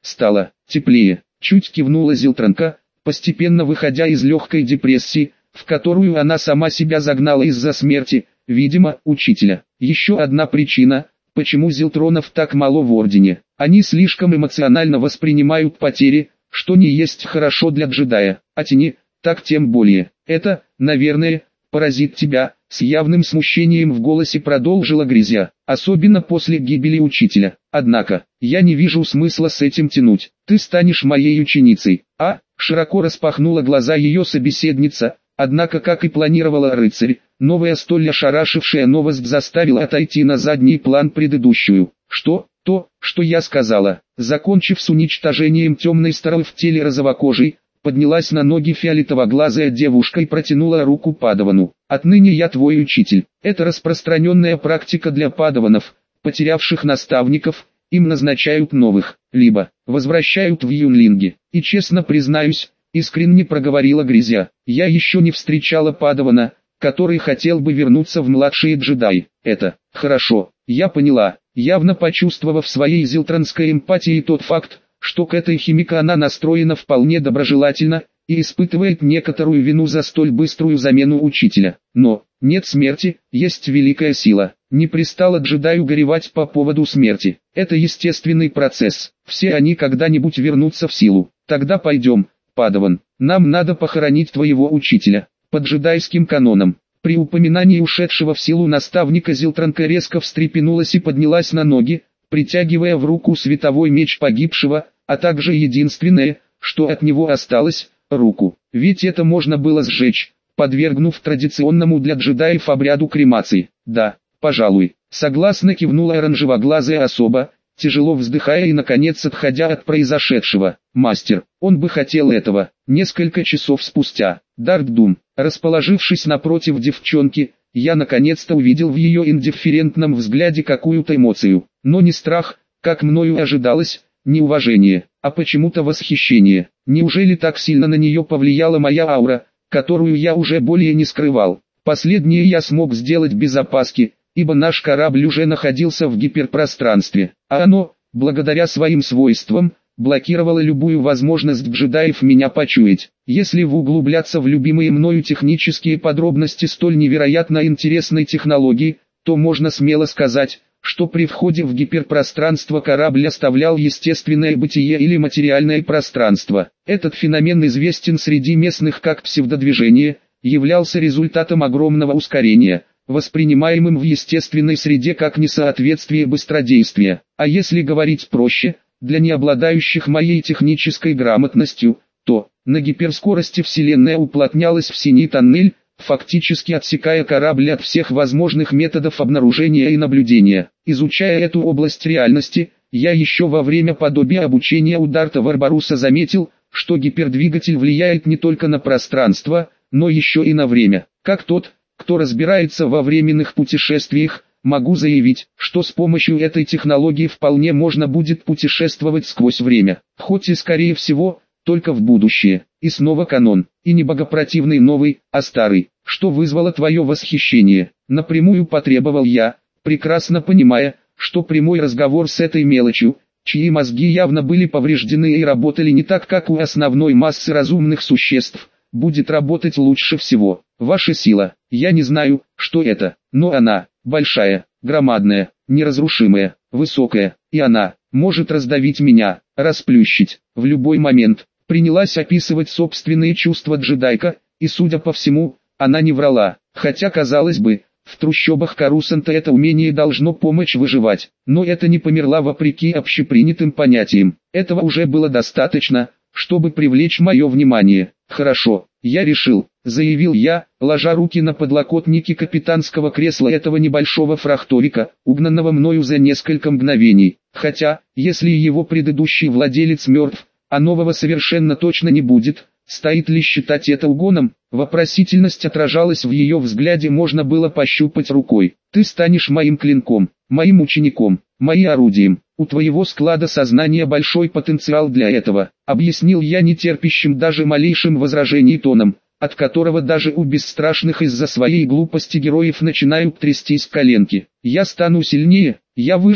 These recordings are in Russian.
стало теплее. Чуть кивнула Зилтранка, постепенно выходя из легкой депрессии, в которую она сама себя загнала из-за смерти, видимо, учителя. Еще одна причина, почему Зилтронов так мало в Ордене. Они слишком эмоционально воспринимают потери, что не есть хорошо для джедая, а тени, так тем более. Это, наверное, поразит тебя, с явным смущением в голосе продолжила Грязя, особенно после гибели учителя. Однако, я не вижу смысла с этим тянуть. Ты станешь моей ученицей. Широко распахнула глаза ее собеседница, однако, как и планировала рыцарь, новая столь ошарашившая новость заставила отойти на задний план предыдущую. Что? То, что я сказала. Закончив с уничтожением темной стороны в теле розовокожей, поднялась на ноги фиолетово-глазая девушка и протянула руку падавану. «Отныне я твой учитель». Это распространенная практика для падаванов, потерявших наставников, им назначают новых, либо возвращают в юнлинги. И честно признаюсь, искренне проговорила Грязя, я еще не встречала падавана, который хотел бы вернуться в младшие джедаи. Это хорошо, я поняла, явно почувствовав своей зилтранской эмпатией тот факт, что к этой химике она настроена вполне доброжелательно, и испытывает некоторую вину за столь быструю замену учителя. Но, нет смерти, есть великая сила. Не пристало джедаю горевать по поводу смерти. Это естественный процесс. Все они когда-нибудь вернутся в силу. Тогда пойдем, падаван. Нам надо похоронить твоего учителя. По джедайским канонам. При упоминании ушедшего в силу наставника Зилтранка резко встрепенулась и поднялась на ноги, притягивая в руку световой меч погибшего, а также единственное, что от него осталось, руку. Ведь это можно было сжечь, подвергнув традиционному для джедаев обряду кремации. Да, пожалуй, согласно кивнула оранжевоглазая особа, тяжело вздыхая и наконец отходя от произошедшего. Мастер, он бы хотел этого. Несколько часов спустя, Дарт-Дум, расположившись напротив девчонки, я наконец-то увидел в ее индифферентном взгляде какую-то эмоцию, но не страх, как мною ожидалось, не уважение, а почему-то восхищение. Неужели так сильно на нее повлияла моя аура, которую я уже более не скрывал? Последнее я смог сделать без опаски, ибо наш корабль уже находился в гиперпространстве, а оно, благодаря своим свойствам, блокировало любую возможность джедаев меня почуять. Если углубляться в любимые мною технические подробности столь невероятно интересной технологии, то можно смело сказать, что при входе в гиперпространство корабль оставлял естественное бытие или материальное пространство. Этот феномен известен среди местных как псевдодвижение, являлся результатом огромного ускорения, воспринимаемым в естественной среде как несоответствие быстродействия. А если говорить проще, для необладающих моей технической грамотностью, то на гиперскорости Вселенная уплотнялась в синий тоннель, фактически отсекая корабль от всех возможных методов обнаружения и наблюдения. Изучая эту область реальности, я еще во время подобия обучения у Дарта Варбаруса заметил, что гипердвигатель влияет не только на пространство, но еще и на время. Как тот, кто разбирается во временных путешествиях, могу заявить, что с помощью этой технологии вполне можно будет путешествовать сквозь время, хоть и скорее всего, только в будущее. И снова канон, и не богопротивный новый, а старый. Что вызвало твое восхищение? Напрямую потребовал я, прекрасно понимая, что прямой разговор с этой мелочью, чьи мозги явно были повреждены и работали не так, как у основной массы разумных существ, будет работать лучше всего. Ваша сила, я не знаю, что это, но она, большая, громадная, неразрушимая, высокая, и она, может раздавить меня, расплющить, в любой момент. Принялась описывать собственные чувства джедайка, и судя по всему, она не врала, хотя казалось бы, в трущобах Карусанта это умение должно помочь выживать, но это не померла вопреки общепринятым понятиям. Этого уже было достаточно, чтобы привлечь мое внимание. Хорошо, я решил, заявил я, ложа руки на подлокотники капитанского кресла этого небольшого фрахторика, угнанного мною за несколько мгновений. Хотя, если его предыдущий владелец мертв, а нового совершенно точно не будет, стоит ли считать это угоном? Вопросительность отражалась в ее взгляде, можно было пощупать рукой. Ты станешь моим клинком, моим учеником, моим орудием. У твоего склада сознания большой потенциал для этого, объяснил я нетерпящим даже малейшим возражений тоном, от которого даже у бесстрашных из-за своей глупости героев начинают трястись коленки. Я стану сильнее, я выживу,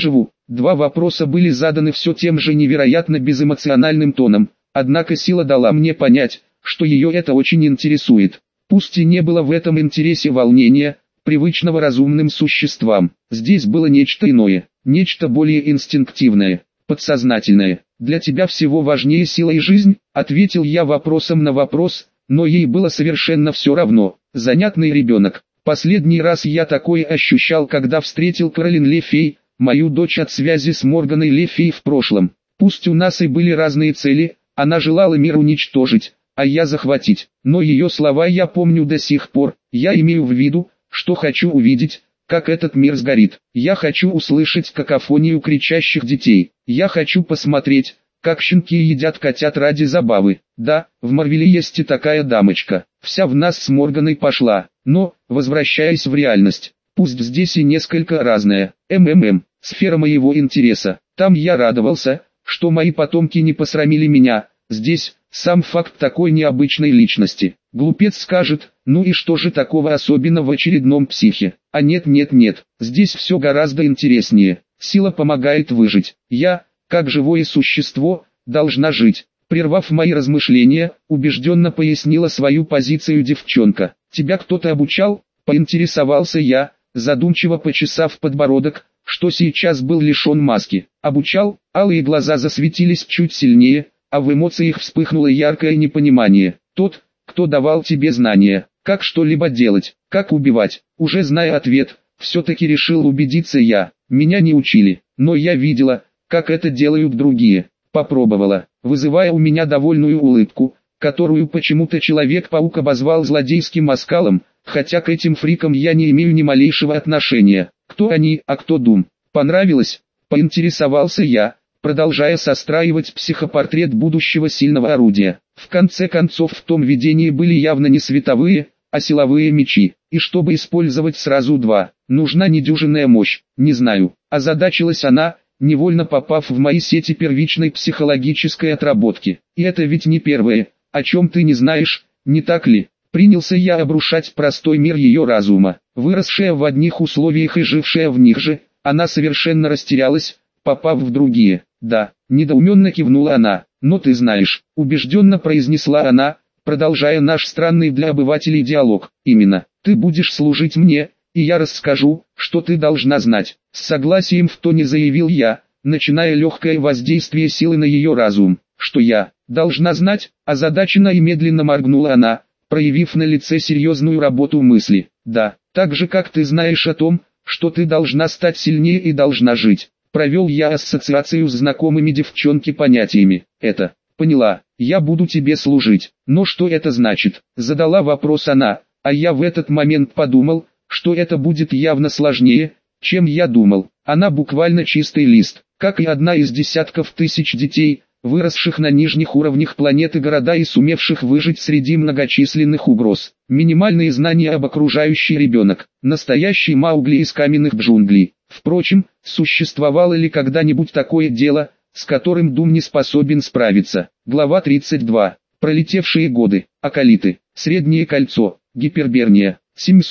Два вопроса были заданы все тем же невероятно безэмоциональным тоном, однако сила дала мне понять, что ее это очень интересует. Пусть и не было в этом интересе волнения, привычного разумным существам, здесь было нечто иное, нечто более инстинктивное, подсознательное. «Для тебя всего важнее сила и жизнь?» — ответил я вопросом на вопрос, но ей было совершенно все равно. Занятный ребенок. Последний раз я такое ощущал, когда встретил Каролин Лефей, мою дочь от связи с Морганой Лефей в прошлом. Пусть у нас и были разные цели, она желала мир уничтожить, а я захватить. Но ее слова я помню до сих пор. Я имею в виду, что хочу увидеть, как этот мир сгорит. Я хочу услышать какофонию кричащих детей. Я хочу посмотреть, как щенки едят котят ради забавы. Да, в Марвеле есть и такая дамочка. Вся в нас с Морганой пошла. Но, возвращаясь в реальность, пусть здесь и несколько разная. Сфера моего интереса. Там я радовался, что мои потомки не посрамили меня. Здесь, сам факт такой необычной личности. Глупец скажет, ну и что же такого особенного в очередном психе? А нет, здесь все гораздо интереснее. Сила помогает выжить. Я, как живое существо, должна жить. Прервав мои размышления, убежденно пояснила свою позицию девчонка. Тебя кто-то обучал? Поинтересовался я, задумчиво почесав подбородок, что сейчас был лишен маски. Обучал, алые глаза засветились чуть сильнее, а в эмоциях вспыхнуло яркое непонимание. Тот, кто давал тебе знания, как что-либо делать, как убивать. Уже зная ответ, все-таки решил убедиться я. Меня не учили, но я видела, как это делают другие. Попробовала, вызывая у меня довольную улыбку, которую почему-то Человек-паук обозвал злодейским оскалом, хотя к этим фрикам я не имею ни малейшего отношения. Кто они, а кто Дум? Понравилось? Поинтересовался я, продолжая состраивать психопортрет будущего сильного орудия. В конце концов в том видении были явно не световые, а силовые мечи, и чтобы использовать сразу два, нужна недюжинная мощь. Не знаю, озадачилась она, невольно попав в мои сети первичной психологической отработки. И это ведь не первое, о чем ты не знаешь, не так ли? Принялся я обрушать простой мир ее разума. Выросшая в одних условиях и жившая в них же, она совершенно растерялась, попав в другие. Да, недоуменно кивнула она. Но ты знаешь, убежденно произнесла она, продолжая наш странный для обывателей диалог. Именно, ты будешь служить мне, и я расскажу, что ты должна знать. С согласием в тоне заявил я, начиная легкое воздействие силы на ее разум. Что я должна знать? Озадаченно и медленно моргнула она, проявив на лице серьезную работу мысли. Да, так же как ты знаешь о том, что ты должна стать сильнее и должна жить. Провел я ассоциацию с знакомыми девчонке понятиями. Это, поняла, я буду тебе служить. Но что это значит? Задала вопрос она, а я в этот момент подумал, что это будет явно сложнее, чем я думал. Она буквально чистый лист, как и одна из десятков тысяч детей, выросших на нижних уровнях планеты города и сумевших выжить среди многочисленных угроз. Минимальные знания об окружающий ребенок, настоящий Маугли из каменных джунглей. Впрочем, существовало ли когда-нибудь такое дело, с которым Дум не способен справиться? Глава 32. Пролетевшие годы. Акалиты. Среднее кольцо. Гиперберния.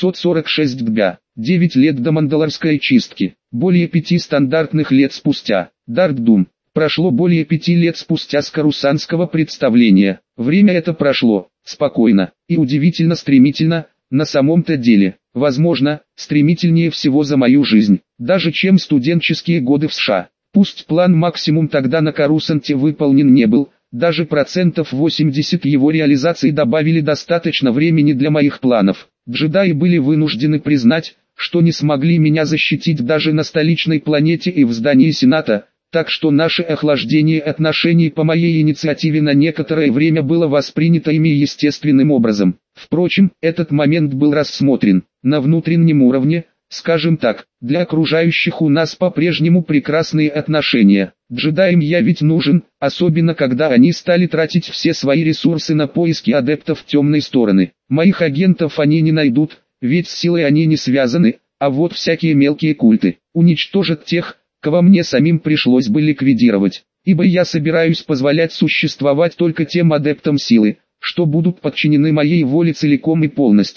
746 дня. 9 лет до Мандалорской чистки. Более 5 стандартных лет спустя. Дарк-Дум. Прошло более 5 лет спустя с карусанского представления. Время это прошло, спокойно, и удивительно стремительно, на самом-то деле. Возможно, стремительнее всего за мою жизнь, даже чем студенческие годы в США. Пусть план максимум тогда на Карусанте выполнен не был, даже процентов 80 его реализации добавили достаточно времени для моих планов. Джедаи были вынуждены признать, что не смогли меня защитить даже на столичной планете и в здании Сената, так что наше охлаждение отношений по моей инициативе на некоторое время было воспринято ими естественным образом. Впрочем, этот момент был рассмотрен на внутреннем уровне, скажем так, для окружающих у нас по-прежнему прекрасные отношения. Джедаям я ведь нужен, особенно когда они стали тратить все свои ресурсы на поиски адептов темной стороны. Моих агентов они не найдут, ведь с силой они не связаны, а вот всякие мелкие культы уничтожат тех, кого мне самим пришлось бы ликвидировать, ибо я собираюсь позволять существовать только тем адептам силы, что будут подчинены моей воле целиком и полностью.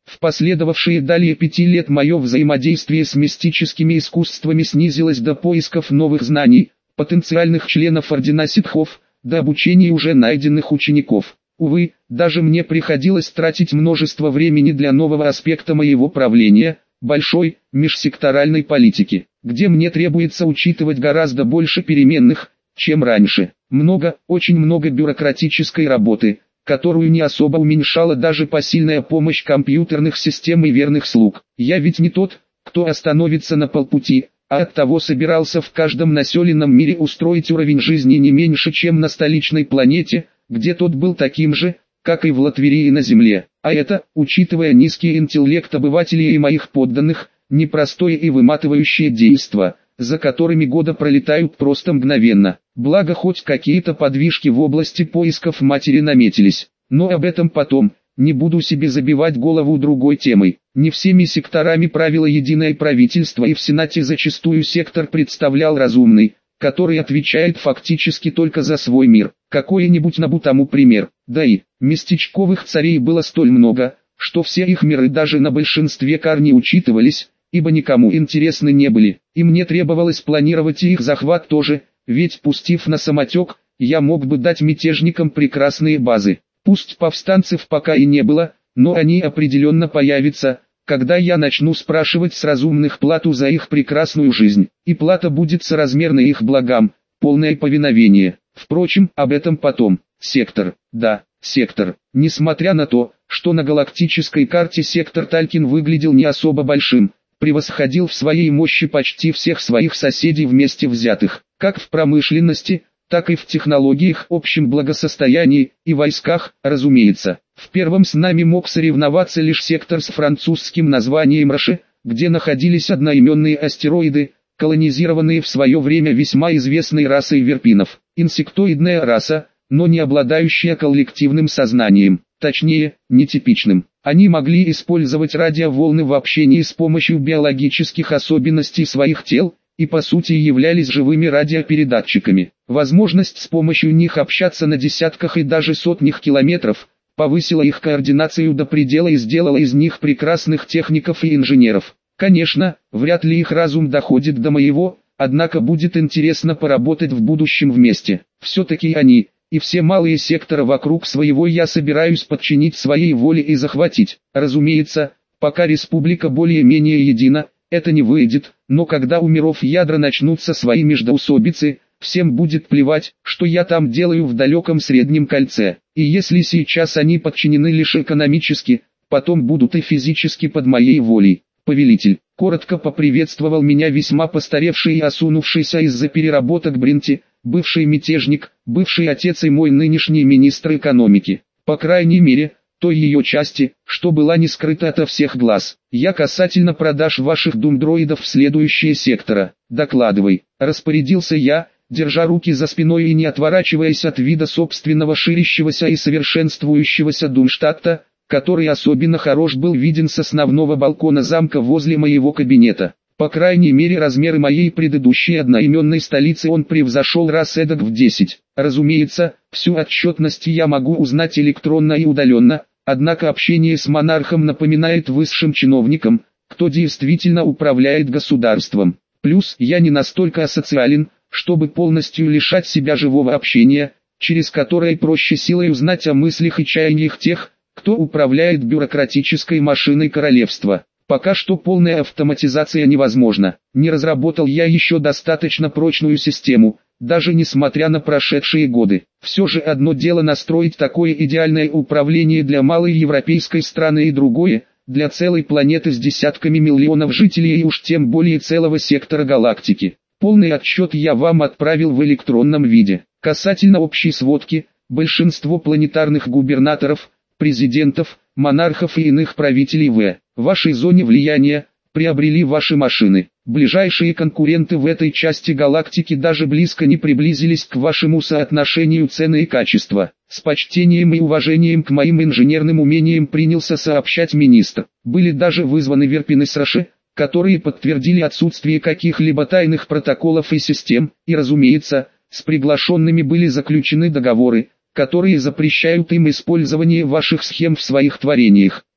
В последовавшие далее 5 лет мое взаимодействие с мистическими искусствами снизилось до поисков новых знаний, потенциальных членов ордена ситхов, до обучения уже найденных учеников. Увы, даже мне приходилось тратить множество времени для нового аспекта моего правления – большой, межсекторальной политики, где мне требуется учитывать гораздо больше переменных, чем раньше. Очень много бюрократической работы, которую не особо уменьшала даже посильная помощь компьютерных систем и верных слуг. Я ведь не тот, кто остановится на полпути, а оттого собирался в каждом населенном мире устроить уровень жизни не меньше, чем на столичной планете, где тот был таким же, как и в Латверии на Земле. А это, учитывая низкий интеллект обывателей и моих подданных, непростое и выматывающее действо, за которыми годы пролетают просто мгновенно. Благо хоть какие-то подвижки в области поисков матери наметились. Но об этом потом, не буду себе забивать голову другой темой. Не всеми секторами правило единое правительство, и в Сенате зачастую сектор представлял разумный, который отвечает фактически только за свой мир. Какой-нибудь Набу тому пример. Да и местечковых царей было столь много, что все их миры даже на большинстве кар не учитывались, ибо никому интересны не были. И мне требовалось планировать и их захват тоже, ведь пустив на самотек, я мог бы дать мятежникам прекрасные базы. Пусть повстанцев пока и не было, но они определенно появятся, когда я начну спрашивать с разумных плату за их прекрасную жизнь. И плата будет соразмерна их благам, полное повиновение. Впрочем, об этом потом. Сектор. Да, сектор. Несмотря на то, что на галактической карте сектор Талькин выглядел не особо большим, превосходил в своей мощи почти всех своих соседей вместе взятых, как в промышленности, так и в технологиях, общем благосостоянии и войсках, разумеется. В первом с нами мог соревноваться лишь сектор с французским названием Роше, где находились одноименные астероиды, колонизированные в свое время весьма известной расой верпинов. Инсектоидная раса, но не обладающая коллективным сознанием, точнее, нетипичным. Они могли использовать радиоволны в общении с помощью биологических особенностей своих тел, и по сути являлись живыми радиопередатчиками. Возможность с помощью них общаться на десятках и даже сотнях километров, повысила их координацию до предела и сделала из них прекрасных техников и инженеров. Конечно, вряд ли их разум доходит до моего, однако будет интересно поработать в будущем вместе. Все-таки они, и все малые секторы вокруг своего я собираюсь подчинить своей воле и захватить. Разумеется, пока республика более-менее едина, это не выйдет, но когда у миров ядра начнутся свои междоусобицы, всем будет плевать, что я там делаю в далеком Среднем кольце. И если сейчас они подчинены лишь экономически, потом будут и физически под моей волей. Повелитель коротко поприветствовал меня весьма постаревший и осунувшийся из-за переработок Бринти, бывший мятежник, бывший отец и мой нынешний министр экономики. По крайней мере, той ее части, что была не скрыта ото всех глаз. Я касательно продаж ваших думдроидов в следующие сектора. Докладывай. Распорядился я, держа руки за спиной и не отворачиваясь от вида собственного ширящегося и совершенствующегося Думштадта, который особенно хорош был виден с основного балкона замка возле моего кабинета. По крайней мере размеры моей предыдущей одноименной столицы он превзошел раз эдак в 10. Разумеется, всю отчетность я могу узнать электронно и удаленно, однако общение с монархом напоминает высшим чиновникам, кто действительно управляет государством. Плюс я не настолько асоциален, чтобы полностью лишать себя живого общения, через которое проще силой узнать о мыслях и чаяниях тех, кто управляет бюрократической машиной королевства. Пока что полная автоматизация невозможна. Не разработал я еще достаточно прочную систему, даже несмотря на прошедшие годы. Все же одно дело настроить такое идеальное управление для малой европейской страны и другое, для целой планеты с десятками миллионов жителей и уж тем более целого сектора галактики. Полный отчет я вам отправил в электронном виде. Касательно общей сводки, большинство планетарных губернаторов, президентов, монархов и иных правителей в вашей зоне влияния приобрели ваши машины. Ближайшие конкуренты в этой части галактики даже близко не приблизились к вашему соотношению цены и качества. С почтением и уважением к моим инженерным умениям принялся сообщать министр. Были даже вызваны верпины с Роше, которые подтвердили отсутствие каких-либо тайных протоколов и систем, и разумеется, с приглашенными были заключены договоры, которые запрещают им использование ваших схем в своих творениях.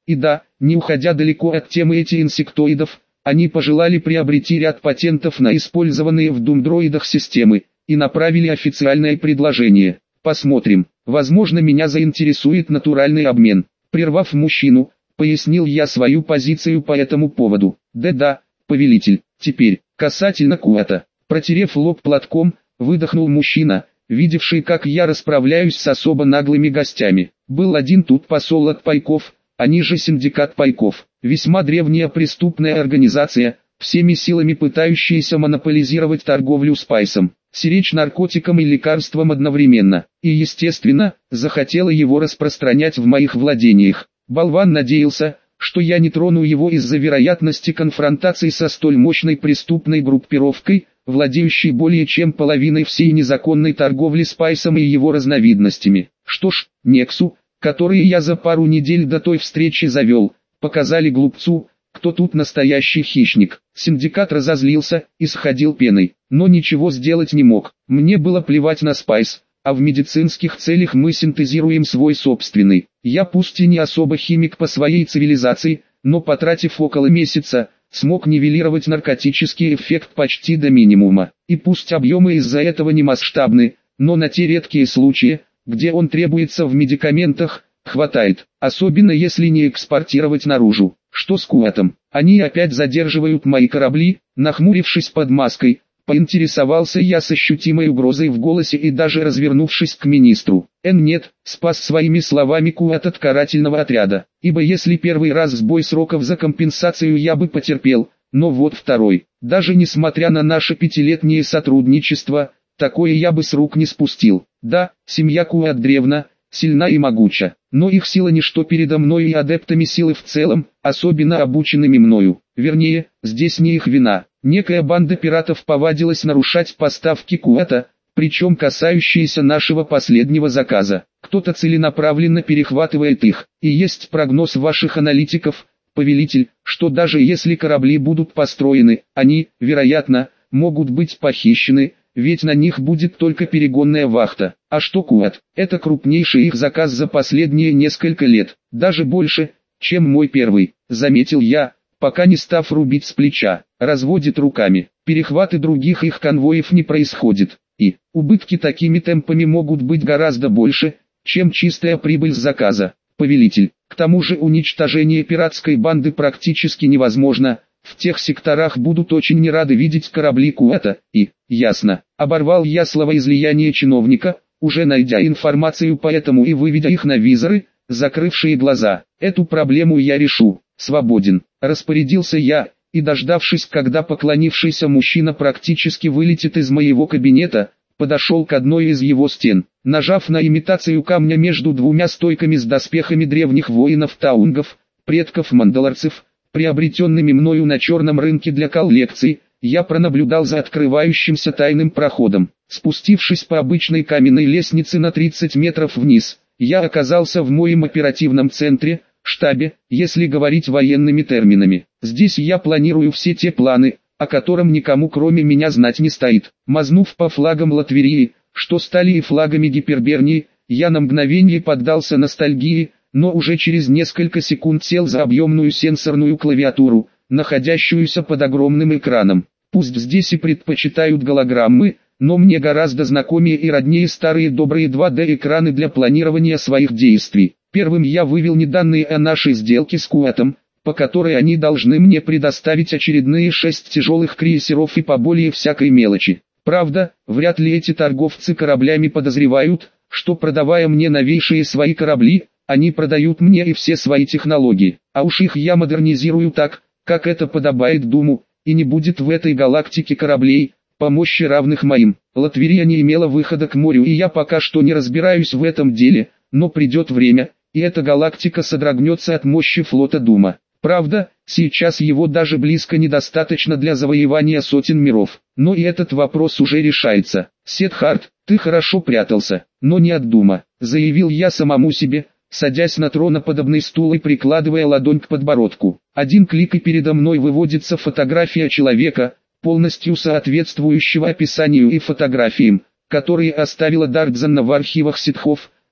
И да, не уходя далеко от темы эти инсектоидов, они пожелали приобрести ряд патентов на использованные в думдроидах системы, и направили официальное предложение. Посмотрим, возможно меня заинтересует натуральный обмен. Прервав мужчину, пояснил я свою позицию по этому поводу. Да, повелитель, теперь, касательно Куата. Протерев лоб платком, выдохнул мужчина, видевший как я расправляюсь с особо наглыми гостями. Был один тут посол от пайков, они же синдикат пайков. Весьма древняя преступная организация, всеми силами пытающаяся монополизировать торговлю спайсом, сиречь наркотиком и лекарством одновременно, и естественно, захотела его распространять в моих владениях. Болван надеялся, что я не трону его из-за вероятности конфронтации со столь мощной преступной группировкой, владеющей более чем половиной всей незаконной торговли спайсом и его разновидностями. Что ж, Нексу, которые я за пару недель до той встречи завел, показали глупцу, кто тут настоящий хищник. Синдикат разозлился и сходил пеной, но ничего сделать не мог. Мне было плевать на спайс, а в медицинских целях мы синтезируем свой собственный. Я пусть и не особо химик по своей цивилизации, но потратив около месяца, смог нивелировать наркотический эффект почти до минимума. И пусть объемы из-за этого не масштабны, но на те редкие случаи, где он требуется в медикаментах, хватает, особенно если не экспортировать наружу. Что с Куатом? Они опять задерживают мои корабли, нахмурившись под маской, поинтересовался я с ощутимой угрозой в голосе и даже развернувшись к министру. Нет, спас своими словами Куат от карательного отряда, ибо если первый раз сбой сроков за компенсацию я бы потерпел, но вот второй, даже несмотря на наше 5-летнее сотрудничество, такое я бы с рук не спустил. Да, семья Куат древна, сильна и могуча, но их сила ничто передо мной и адептами силы в целом, особенно обученными мною. Вернее, здесь не их вина. Некая банда пиратов повадилась нарушать поставки Куата, причем касающиеся нашего последнего заказа. Кто-то целенаправленно перехватывает их, и есть прогноз ваших аналитиков, повелитель, что даже если корабли будут построены, они, вероятно, могут быть похищены, ведь на них будет только перегонная вахта. А что Куат? Это крупнейший их заказ за последние несколько лет, даже больше, чем мой первый, заметил я, пока не став рубить с плеча. Разводит руками. Перехваты других их конвоев не происходит, и убытки такими темпами могут быть гораздо больше, чем чистая прибыль с заказа. Повелитель, к тому же уничтожение пиратской банды практически невозможно. В тех секторах будут очень не рады видеть корабли Куата, и, ясно, оборвал я словоизлияние чиновника, уже найдя информацию по этому и выведя их на визоры, закрывшие глаза. Эту проблему я решу, свободен, распорядился я, и дождавшись, когда поклонившийся мужчина практически вылетит из моего кабинета, подошел к одной из его стен. Нажав на имитацию камня между двумя стойками с доспехами древних воинов-таунгов, предков мандалорцев, приобретенными мною на черном рынке для коллекций, я пронаблюдал за открывающимся тайным проходом. Спустившись по обычной каменной лестнице на 30 метров вниз, я оказался в моем оперативном центре, штабе, если говорить военными терминами. Здесь я планирую все те планы, о котором никому кроме меня знать не стоит. Мазнув по флагам Латверии, что стали и флагами Гипербернии, я на мгновение поддался ностальгии, но уже через несколько секунд сел за объемную сенсорную клавиатуру, находящуюся под огромным экраном. Пусть здесь и предпочитают голограммы, но мне гораздо знакомее и роднее старые добрые 2D-экраны для планирования своих действий. Первым я вывел данные о нашей сделке с Куатом, по которой они должны мне предоставить очередные 6 тяжелых крейсеров и поболее всякой мелочи. Правда, вряд ли эти торговцы кораблями подозревают, что продавая мне новейшие свои корабли, они продают мне и все свои технологии, а уж их я модернизирую так, как это подобает Думу, и не будет в этой галактике кораблей, по мощи равных моим. Латверия не имела выхода к морю, и я пока что не разбираюсь в этом деле, но придет время, и эта галактика содрогнется от мощи флота Дума. Правда, сейчас его даже близко недостаточно для завоевания сотен миров, но и этот вопрос уже решается. Сетхард, ты хорошо прятался, но не от Дума, заявил я самому себе, садясь на троноподобный стул и прикладывая ладонь к подбородку. Один клик и передо мной выводится фотография человека, полностью соответствующего описанию и фотографиям, которые оставила Дартзанна в архивах ситхов,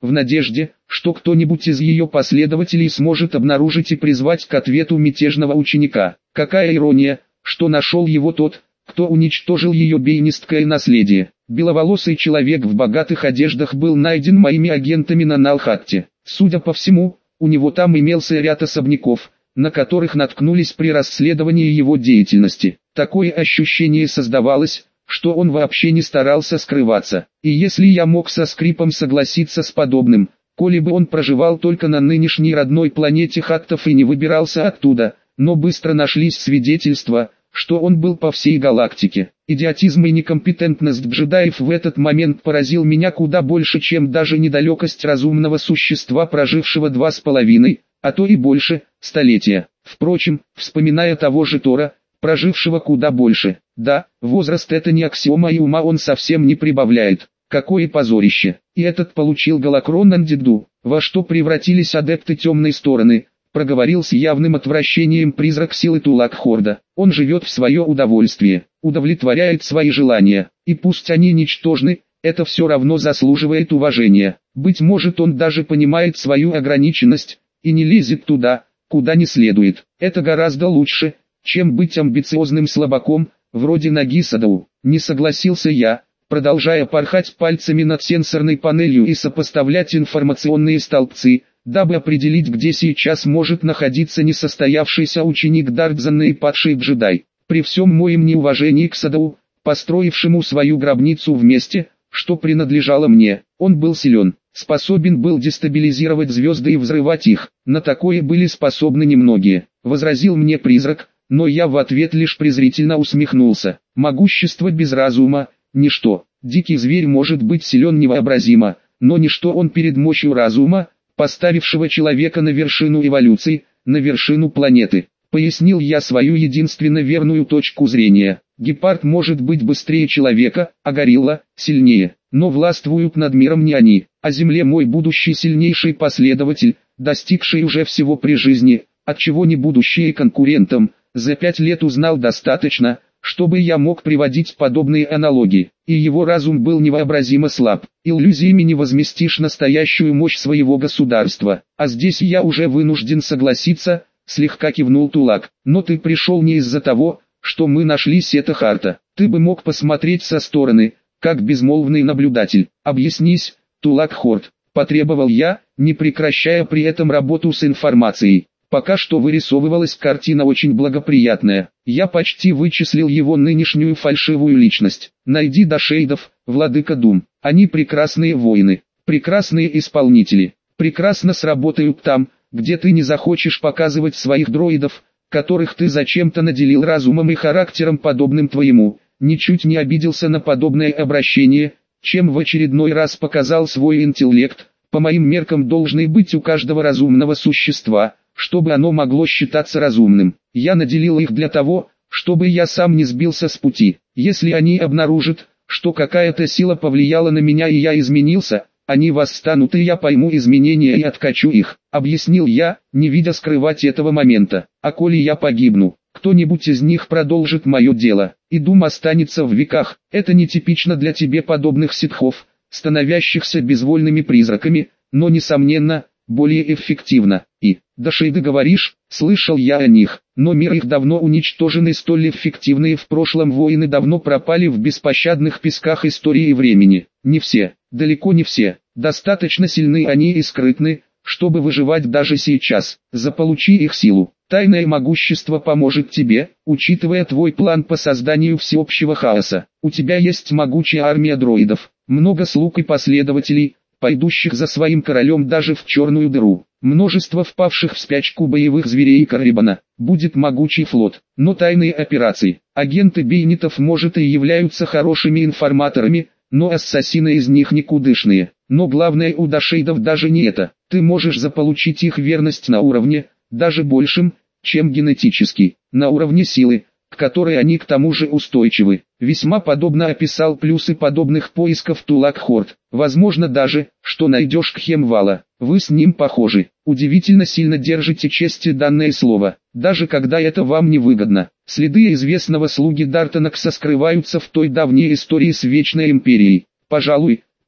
в надежде, что кто-нибудь из ее последователей сможет обнаружить и призвать к ответу мятежного ученика. Какая ирония, что нашел его тот, кто уничтожил ее бейнистское наследие. Беловолосый человек в богатых одеждах был найден моими агентами на Налхатте. Судя по всему, у него там имелся ряд особняков, на которых наткнулись при расследовании его деятельности. Такое ощущение создавалось, что он вообще не старался скрываться. И если я мог со скрипом согласиться с подобным, коли бы он проживал только на нынешней родной планете Хаттов и не выбирался оттуда, но быстро нашлись свидетельства, что он был по всей галактике. Идиотизм и некомпетентность джедаев в этот момент поразил меня куда больше, чем даже недалекость разумного существа, прожившего 2,5, а то и больше, столетия. Впрочем, вспоминая того же Тора, прожившего куда больше. Да, возраст это не аксиома, и ума он совсем не прибавляет. Какое позорище. И этот получил голокрон Андиду. Во что превратились адепты темной стороны, проговорил с явным отвращением призрак силы Тулак Хорда. Он живет в свое удовольствие, удовлетворяет свои желания, и пусть они ничтожны, это все равно заслуживает уважения. Быть может, он даже понимает свою ограниченность, и не лезет туда, куда не следует. Это гораздо лучше, чем быть амбициозным слабаком, вроде Нагиса Дау. Не согласился я, продолжая порхать пальцами над сенсорной панелью и сопоставлять информационные столбцы, дабы определить, где сейчас может находиться несостоявшийся ученик Даркзана и падший джедай. При всем моем неуважении к Садау, построившему свою гробницу в месте, что принадлежало мне, он был силен, способен был дестабилизировать звезды и взрывать их. На такое были способны немногие, возразил мне призрак, но я в ответ лишь презрительно усмехнулся. Могущество без разума – ничто. Дикий зверь может быть силен невообразимо, но ничто он перед мощью разума, поставившего человека на вершину эволюции, на вершину планеты. Пояснил я свою единственно верную точку зрения. Гепард может быть быстрее человека, а горилла – сильнее. Но властвуют над миром не они, а Земле мой будущий сильнейший последователь, достигший уже всего при жизни, отчего не будущий конкурентом, за 5 лет узнал достаточно, чтобы я мог приводить подобные аналогии. И его разум был невообразимо слаб. Иллюзиями не возместишь настоящую мощь своего государства. А здесь я уже вынужден согласиться, слегка кивнул Тулак. Но ты пришел не из-за того, что мы нашли Сета Харта. Ты бы мог посмотреть со стороны, как безмолвный наблюдатель. Объяснись, Тулак Хорд, потребовал я, не прекращая при этом работу с информацией. Пока что вырисовывалась картина очень благоприятная. Я почти вычислил его нынешнюю фальшивую личность. Найди дашейдов, владыка Дум. Они прекрасные воины, прекрасные исполнители, прекрасно сработают там, где ты не захочешь показывать своих дроидов, которых ты зачем-то наделил разумом и характером подобным твоему. Ничуть не обиделся на подобное обращение, чем в очередной раз показал свой интеллект. По моим меркам должны быть у каждого разумного существа, чтобы оно могло считаться разумным. Я наделил их для того, чтобы я сам не сбился с пути. Если они обнаружат, что какая-то сила повлияла на меня и я изменился, они восстанут и я пойму изменения и откачу их. Объяснил я, не видя скрывать этого момента. А коли я погибну, кто-нибудь из них продолжит мое дело, и Дум останется в веках. Это нетипично для тебе подобных ситхов, становящихся безвольными призраками, но несомненно, более эффективно. И, дашейды говоришь, слышал я о них, но мир их давно уничтожен и столь эффективные в прошлом воины давно пропали в беспощадных песках истории и времени. Не все, далеко не все, достаточно сильны они и скрытны, чтобы выживать даже сейчас. Заполучи их силу. Тайное могущество поможет тебе, учитывая твой план по созданию всеобщего хаоса. У тебя есть могучая армия дроидов, много слуг и последователей, пойдущих за своим королем даже в черную дыру. Множество впавших в спячку боевых зверей Каррибана. Будет могучий флот, но тайные операции. Агенты бейнитов может и являются хорошими информаторами, но ассасины из них никудышные. Но главное у дашейдов даже не это. Ты можешь заполучить их верность на уровне, даже большим, чем генетический, на уровне силы, к которой они к тому же устойчивы. Весьма подобно описал плюсы подобных поисков Тулак Хорд. Возможно даже, что найдешь Кхемвала. Вы с ним похожи. Удивительно сильно держите чести данное слово, даже когда это вам не выгодно. Следы известного слуги Дартанакса скрываются в той давней истории с Вечной Империей. Пожалуй,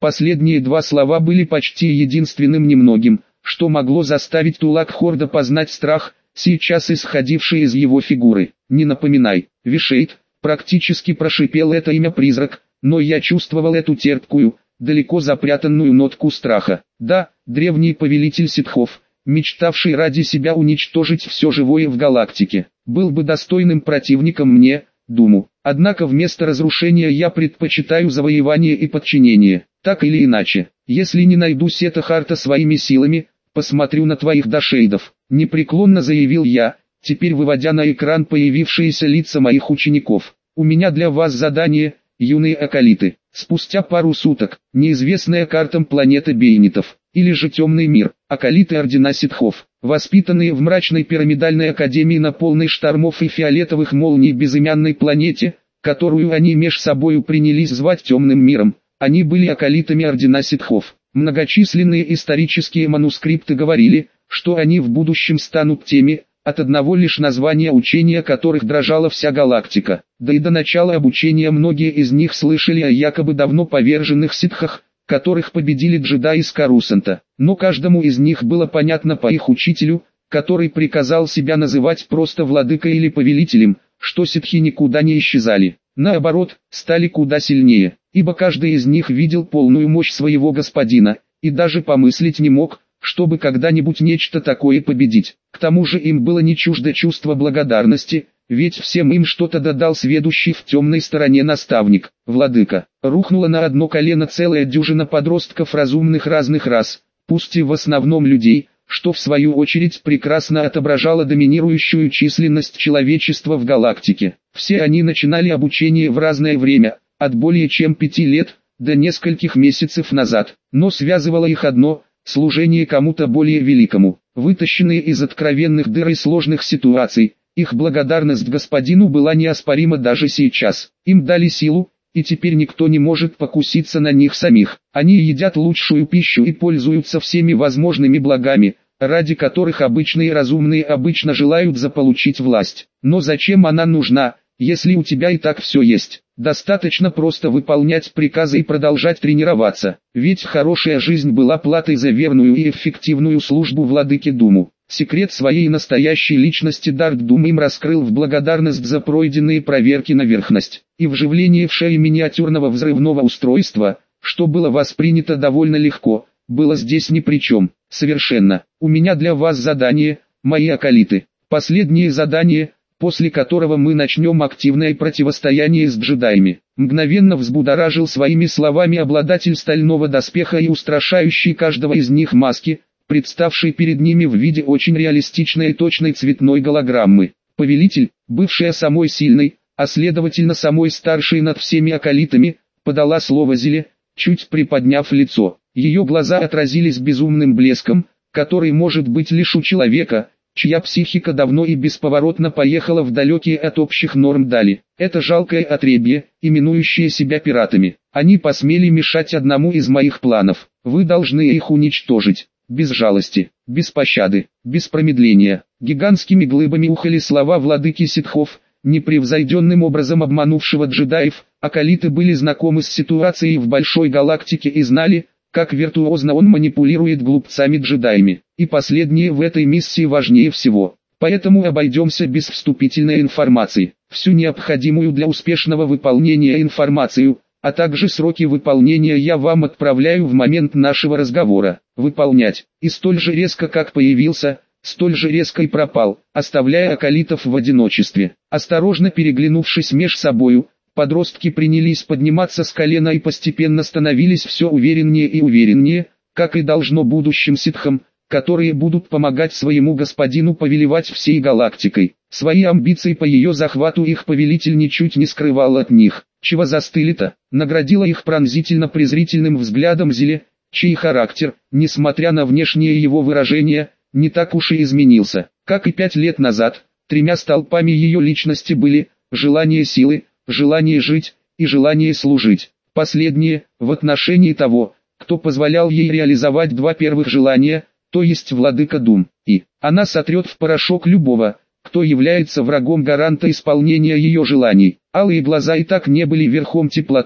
Последние два слова были почти единственным немногим, что могло заставить Тулак-Хорда познать страх, сейчас исходивший из его фигуры. «Не напоминай, Вишейт», практически прошипел это имя призрак, но я чувствовал эту терпкую, далеко запрятанную нотку страха. Да, древний повелитель ситхов, мечтавший ради себя уничтожить все живое в галактике, был бы достойным противником мне, Думу. Однако вместо разрушения я предпочитаю завоевание и подчинение. Так или иначе, если не найду Сета-Харта своими силами, посмотрю на твоих дашейдов, непреклонно заявил я, теперь выводя на экран появившиеся лица моих учеников. У меня для вас задание, юные акалиты. Спустя пару суток, неизвестная картам планеты бейнитов, или же темный мир, акалиты ордена ситхов, воспитанные в мрачной пирамидальной академии на полной штормов и фиолетовых молний безымянной планете, которую они меж собою принялись звать темным миром, они были акалитами ордена ситхов. Многочисленные исторические манускрипты говорили, что они в будущем станут теми, от одного лишь названия учения которых дрожала вся галактика. Да и до начала обучения многие из них слышали о якобы давно поверженных ситхах, которых победили джедаи из Карусанта. Но каждому из них было понятно по их учителю, который приказал себя называть просто владыкой или повелителем, что ситхи никуда не исчезали. Наоборот, стали куда сильнее, ибо каждый из них видел полную мощь своего господина, и даже помыслить не мог, чтобы когда-нибудь нечто такое победить. К тому же им было не чуждо чувство благодарности, ведь всем им что-то додал сведущий в темной стороне наставник, владыка. Рухнула на одно колено целая дюжина подростков разумных разных рас, пусть и в основном людей, что в свою очередь прекрасно отображало доминирующую численность человечества в галактике. Все они начинали обучение в разное время, от более чем 5 лет, до нескольких месяцев назад, но связывало их одно – служение кому-то более великому. Вытащенные из откровенных дыр и сложных ситуаций, их благодарность господину была неоспорима даже сейчас. Им дали силу, и теперь никто не может покуситься на них самих. Они едят лучшую пищу и пользуются всеми возможными благами, ради которых обычные разумные обычно желают заполучить власть. Но зачем она нужна, если у тебя и так все есть? Достаточно просто выполнять приказы и продолжать тренироваться, ведь хорошая жизнь была платой за верную и эффективную службу владыке Думу. Секрет своей настоящей личности Дарк Дум им раскрыл в благодарность за пройденные проверки на верхность и вживление в шею миниатюрного взрывного устройства, что было воспринято довольно легко, было здесь ни при чем. Совершенно. У меня для вас задание, мои акалиты. Последнее задание, после которого мы начнем активное противостояние с джедаями. Мгновенно взбудоражил своими словами обладатель стального доспеха и устрашающий каждого из них маски, представшей перед ними в виде очень реалистичной и точной цветной голограммы. Повелитель, бывшая самой сильной, а следовательно самой старшей над всеми акалитами, подала слово Зеле, чуть приподняв лицо. Ее глаза отразились безумным блеском, который может быть лишь у человека, чья психика давно и бесповоротно поехала в далекие от общих норм дали. Это жалкое отребье, именующее себя пиратами. Они посмели мешать одному из моих планов. Вы должны их уничтожить. Без жалости, без пощады, без промедления. Гигантскими глыбами ухали слова владыки ситхов, непревзойденным образом обманувшего джедаев. Акалиты были знакомы с ситуацией в большой галактике и знали, как виртуозно он манипулирует глупцами-джедаями. И последнее в этой миссии важнее всего. Поэтому обойдемся без вступительной информации. Всю необходимую для успешного выполнения информацию, а также сроки выполнения я вам отправляю в момент нашего разговора. Выполнять. И столь же резко как появился, столь же резко и пропал, оставляя акалитов в одиночестве. Осторожно переглянувшись меж собою, подростки принялись подниматься с колена и постепенно становились все увереннее и увереннее, как и должно будущим ситхам, которые будут помогать своему господину повелевать всей галактикой. Свои амбиции по ее захвату их повелитель ничуть не скрывал от них. Чего застыли-то? Наградила их пронзительно-презрительным взглядом Зеле, чей характер, несмотря на внешнее его выражение, не так уж и изменился. Как и 5 лет назад, тремя столпами ее личности были желание силы, желание жить и желание служить. Последнее, в отношении того, кто позволял ей реализовать два первых желания, то есть владыка Дум, и она сотрет в порошок любого, кто является врагом гаранта исполнения ее желаний. Алые глаза и так не были верхом теплоты,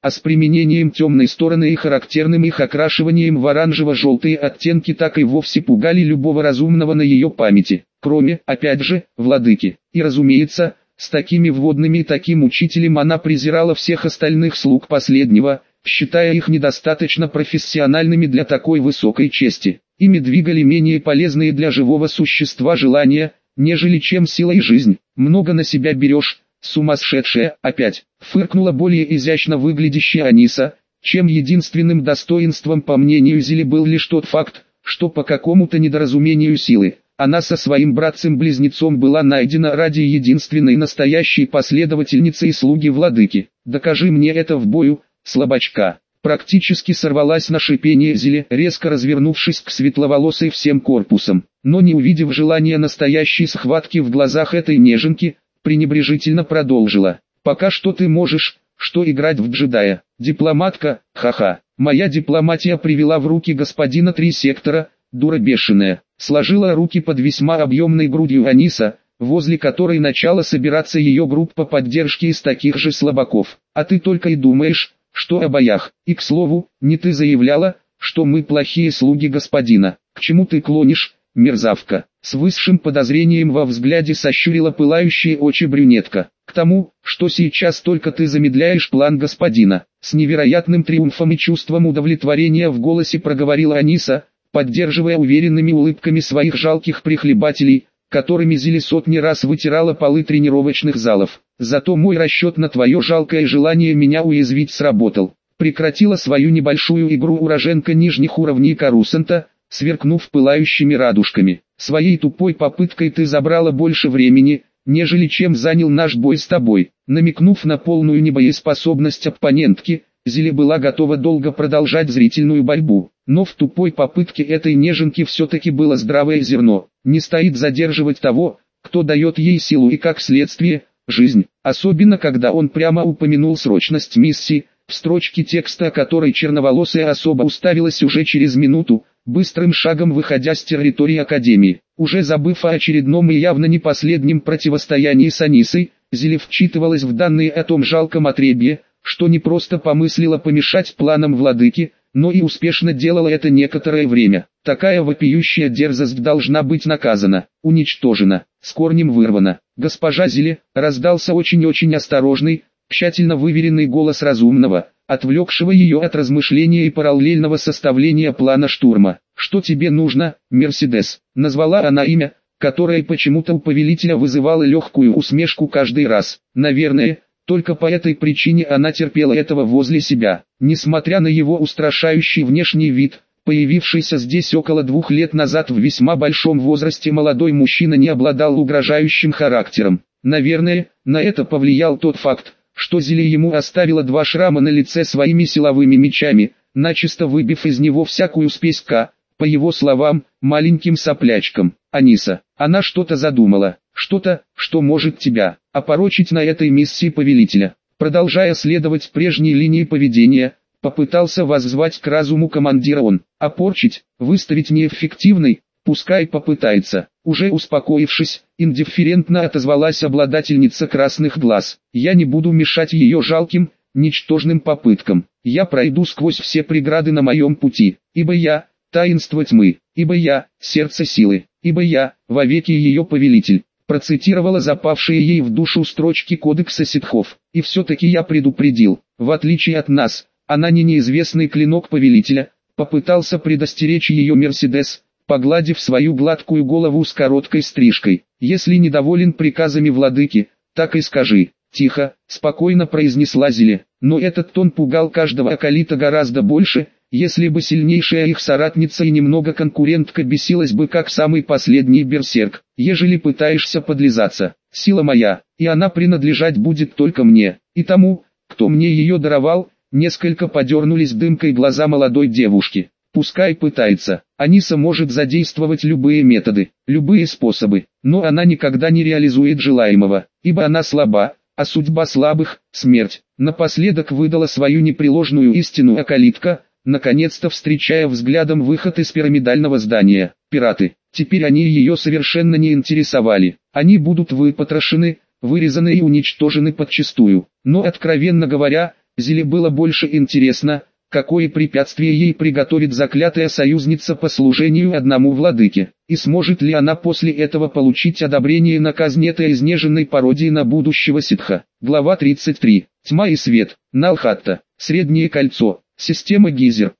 а с применением темной стороны и характерным их окрашиванием в оранжево-желтые оттенки так и вовсе пугали любого разумного на ее памяти, кроме, опять же, владыки. И разумеется, с такими вводными и таким учителем она презирала всех остальных слуг последнего, считая их недостаточно профессиональными для такой высокой чести. Ими двигали менее полезные для живого существа желания, нежели чем сила и жизнь. «Много на себя берешь, сумасшедшая!» опять фыркнула более изящно выглядящая Аниса, чем единственным достоинством по мнению Зили был лишь тот факт, что по какому-то недоразумению силы, она со своим братцем-близнецом была найдена ради единственной настоящей последовательницы и слуги владыки. «Докажи мне это в бою, слабачка!» Практически сорвалась на шипение Зили, резко развернувшись к светловолосой всем корпусом, но не увидев желания настоящей схватки в глазах этой неженки, пренебрежительно продолжила. «Пока что ты можешь, что играть в джедая, дипломатка, ха-ха. Моя дипломатия привела в руки господина 3 сектора, дура бешеная». Сложила руки под весьма объемной грудью Аниса, возле которой начала собираться ее группа поддержки из таких же слабаков. «А ты только и думаешь, что о боях. И к слову, не ты заявляла, что мы плохие слуги господина. К чему ты клонишь, мерзавка?» С высшим подозрением во взгляде сощурила пылающие очи брюнетка. «К тому, что сейчас только ты замедляешь план господина». С невероятным триумфом и чувством удовлетворения в голосе проговорила Аниса, поддерживая уверенными улыбками своих жалких прихлебателей, которыми Зили сотни раз вытирала полы тренировочных залов. «Зато мой расчет на твое жалкое желание меня уязвить сработал». Прекратила свою небольшую игру уроженка нижних уровней Карусента, сверкнув пылающими радужками. «Своей тупой попыткой ты забрала больше времени, нежели чем занял наш бой с тобой». Намекнув на полную небоеспособность оппонентки, Зили была готова долго продолжать зрительную борьбу. Но в тупой попытке этой неженки все-таки было здравое зерно. Не стоит задерживать того, кто дает ей силу и как следствие, жизнь. Особенно когда он прямо упомянул срочность миссии, в строчке текста которой черноволосая особа уставилась уже через минуту, быстрым шагом выходя с территории Академии. Уже забыв о очередном и явно не последнем противостоянии с Анисой, Зили вчитывалась в данные о том жалком отребье, что не просто помыслила помешать планам владыки, но и успешно делала это некоторое время. Такая вопиющая дерзость должна быть наказана, уничтожена, с корнем вырвана. «Госпожа Зили», раздался очень-очень осторожный, тщательно выверенный голос разумного, отвлекшего ее от размышления и параллельного составления плана штурма. «Что тебе нужно, Мерседес?» Назвала она имя, которое почему-то у повелителя вызывало легкую усмешку каждый раз. Наверное, только по этой причине она терпела этого возле себя. Несмотря на его устрашающий внешний вид, появившийся здесь около 2 лет назад в весьма большом возрасте молодой мужчина не обладал угрожающим характером. Наверное, на это повлиял тот факт, что Зили ему оставила 2 шрама на лице своими силовыми мечами, начисто выбив из него всякую спесь по его словам, маленьким соплячкам. «Аниса, она что-то задумала, что-то, что может тебя опорочить на этой миссии повелителя». Продолжая следовать прежней линии поведения, попытался воззвать к разуму командира он. «Опорчить, выставить неэффективной, пускай попытается». Уже успокоившись, индифферентно отозвалась обладательница красных глаз. «Я не буду мешать ее жалким, ничтожным попыткам. Я пройду сквозь все преграды на моем пути, ибо я — таинство тьмы, ибо я — сердце силы, ибо я — вовеки ее повелитель». Процитировала запавшие ей в душу строчки кодекса ситхов. «И все-таки я предупредил, в отличие от нас, она не неизвестный клинок повелителя», попытался предостеречь ее Мерседес, погладив свою гладкую голову с короткой стрижкой. «Если недоволен приказами владыки, так и скажи». «Тихо», спокойно произнесла Зили, но этот тон пугал каждого акалита гораздо больше, если бы сильнейшая их соратница и немного конкурентка бесилась бы как самый последний берсерк. «Ежели пытаешься подлизаться, сила моя, и она принадлежать будет только мне, и тому, кто мне ее даровал». Несколько подернулись дымкой глаза молодой девушки. «Пускай пытается, Аниса может задействовать любые методы, любые способы, но она никогда не реализует желаемого, ибо она слаба, а судьба слабых — смерть». Напоследок выдала свою непреложную истину акалитка, наконец-то встречая взглядом выход из пирамидального здания. Пираты, теперь они ее совершенно не интересовали. Они будут выпотрошены, вырезаны и уничтожены подчистую. Но, откровенно говоря, Зиле было больше интересно, какое препятствие ей приготовит заклятая союзница по служению одному владыке, и сможет ли она после этого получить одобрение на казнь этой изнеженной пародии на будущего ситха. Глава 33. Тьма и свет. Налхатта. Среднее кольцо. Система Гизер.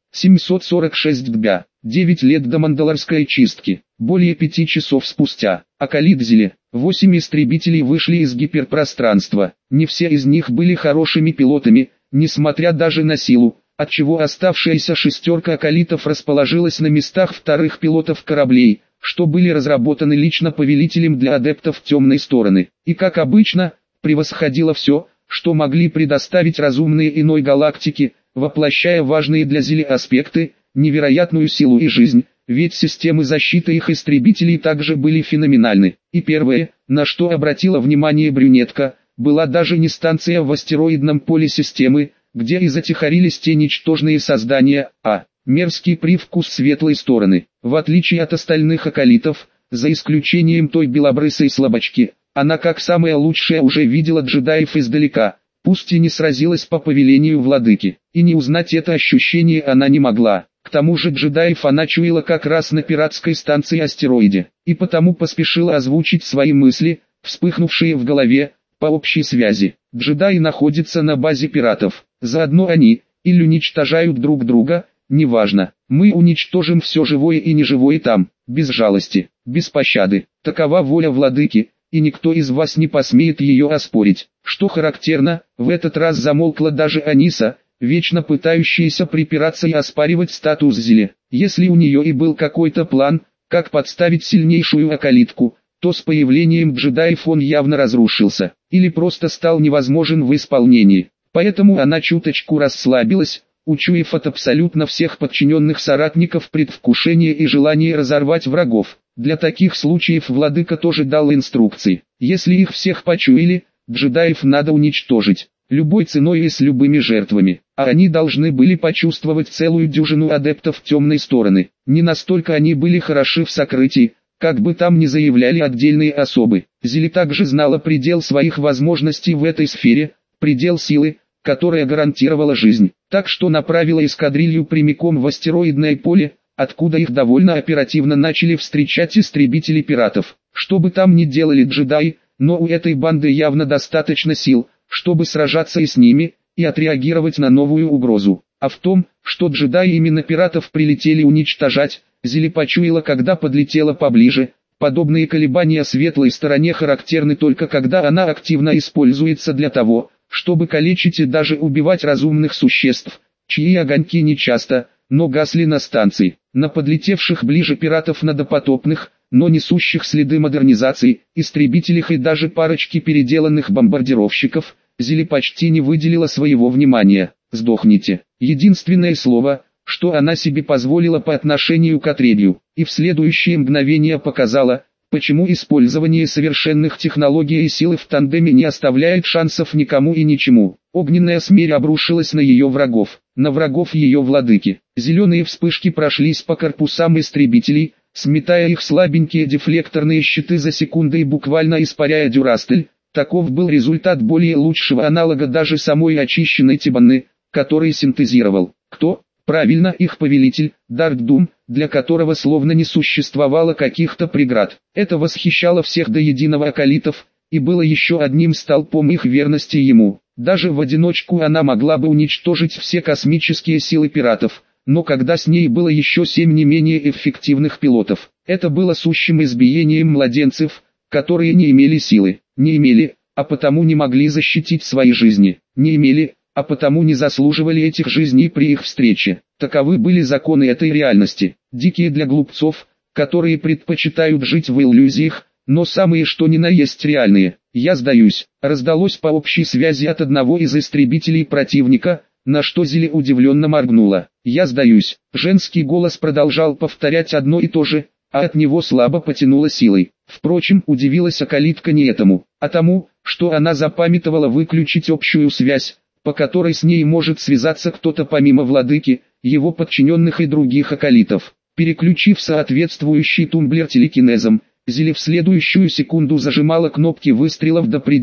746 дбя. 9 лет до Мандалорской чистки. Более 5 часов спустя. Акалит-Зиле. 8 истребителей вышли из гиперпространства. Не все из них были хорошими пилотами, несмотря даже на силу, отчего оставшаяся шестерка акалитов расположилась на местах вторых пилотов кораблей, что были разработаны лично повелителем для адептов темной стороны, и как обычно, превосходило все, что могли предоставить разумные иной галактики, воплощая важные для Зиле аспекты, невероятную силу и жизнь, ведь системы защиты их истребителей также были феноменальны. И первое, на что обратила внимание брюнетка, была даже не станция в астероидном поле системы, где и затихарились те ничтожные создания, а мерзкий привкус светлой стороны. В отличие от остальных акалитов, за исключением той белобрысой слабачки, она как самая лучшая уже видела джедаев издалека, пусть и не сразилась по повелению владыки, и не узнать это ощущение она не могла. К тому же джедаев она чуяла как раз на пиратской станции астероиде, и потому поспешила озвучить свои мысли, вспыхнувшие в голове, по общей связи. Джедаи находятся на базе пиратов, заодно они, или уничтожают друг друга, неважно. Мы уничтожим все живое и неживое там, без жалости, без пощады. Такова воля владыки, и никто из вас не посмеет ее оспорить. Что характерно, в этот раз замолкла даже Аниса, вечно пытающаяся припираться и оспаривать статус Зиле. Если у нее и был какой-то план, как подставить сильнейшую акалитку, то с появлением джедаев он явно разрушился, или просто стал невозможен в исполнении. Поэтому она чуточку расслабилась, учуяв от абсолютно всех подчиненных соратников предвкушение и желание разорвать врагов. Для таких случаев владыка тоже дал инструкции. Если их всех почуяли, джедаев надо уничтожить, любой ценой и с любыми жертвами. А они должны были почувствовать целую дюжину адептов темной стороны. Не настолько они были хороши в сокрытии, как бы там ни заявляли отдельные особы. Зиле также знала предел своих возможностей в этой сфере, предел силы, которая гарантировала жизнь. Так что направила эскадрилью прямиком в астероидное поле, откуда их довольно оперативно начали встречать истребители пиратов. Что бы там ни делали джедаи, но у этой банды явно достаточно сил, чтобы сражаться и с ними, и отреагировать на новую угрозу. А в том, что джедаи именно пиратов прилетели уничтожать, Зиле почуяла, когда подлетела поближе. Подобные колебания светлой стороне характерны только когда она активно используется для того, чтобы калечить и даже убивать разумных существ, чьи огоньки не часто, но гасли на станции. На подлетевших ближе пиратов на допотопных, но несущих следы модернизации, истребителях и даже парочки переделанных бомбардировщиков, Зиле почти не выделила своего внимания. «Сдохните». Единственное слово, что она себе позволила по отношению к отребью, и в следующее мгновение показала, почему использование совершенных технологий и силы в тандеме не оставляет шансов никому и ничему. Огненная смерь обрушилась на ее врагов, на врагов ее владыки. Зеленые вспышки прошлись по корпусам истребителей, сметая их слабенькие дефлекторные щиты за секунды и буквально испаряя дюрастель. Таков был результат более лучшего аналога даже самой очищенной Тибаны, который синтезировал. Кто? Правильно, их повелитель, Дарк Дум, для которого словно не существовало каких-то преград. Это восхищало всех до единого акалитов, и было еще одним столпом их верности ему. Даже в одиночку она могла бы уничтожить все космические силы пиратов, но когда с ней было еще 7 не менее эффективных пилотов, это было сущим избиением младенцев, которые не имели силы, не имели, а потому не могли защитить свои жизни, не имели, а потому не заслуживали этих жизней при их встрече. Таковы были законы этой реальности, дикие для глупцов, которые предпочитают жить в иллюзиях, но самые что ни на есть реальные. «Я сдаюсь», раздалось по общей связи от одного из истребителей противника, на что Зиле удивленно моргнула. «Я сдаюсь». Женский голос продолжал повторять одно и то же, а от него слабо потянуло силой. Впрочем, удивилась акалитка не этому, а тому, что она запамятовала выключить общую связь, по которой с ней может связаться кто-то помимо владыки, его подчиненных и других акалитов. Переключив соответствующий тумблер телекинезом, Зиле в следующую секунду зажимала кнопки выстрелов до предела,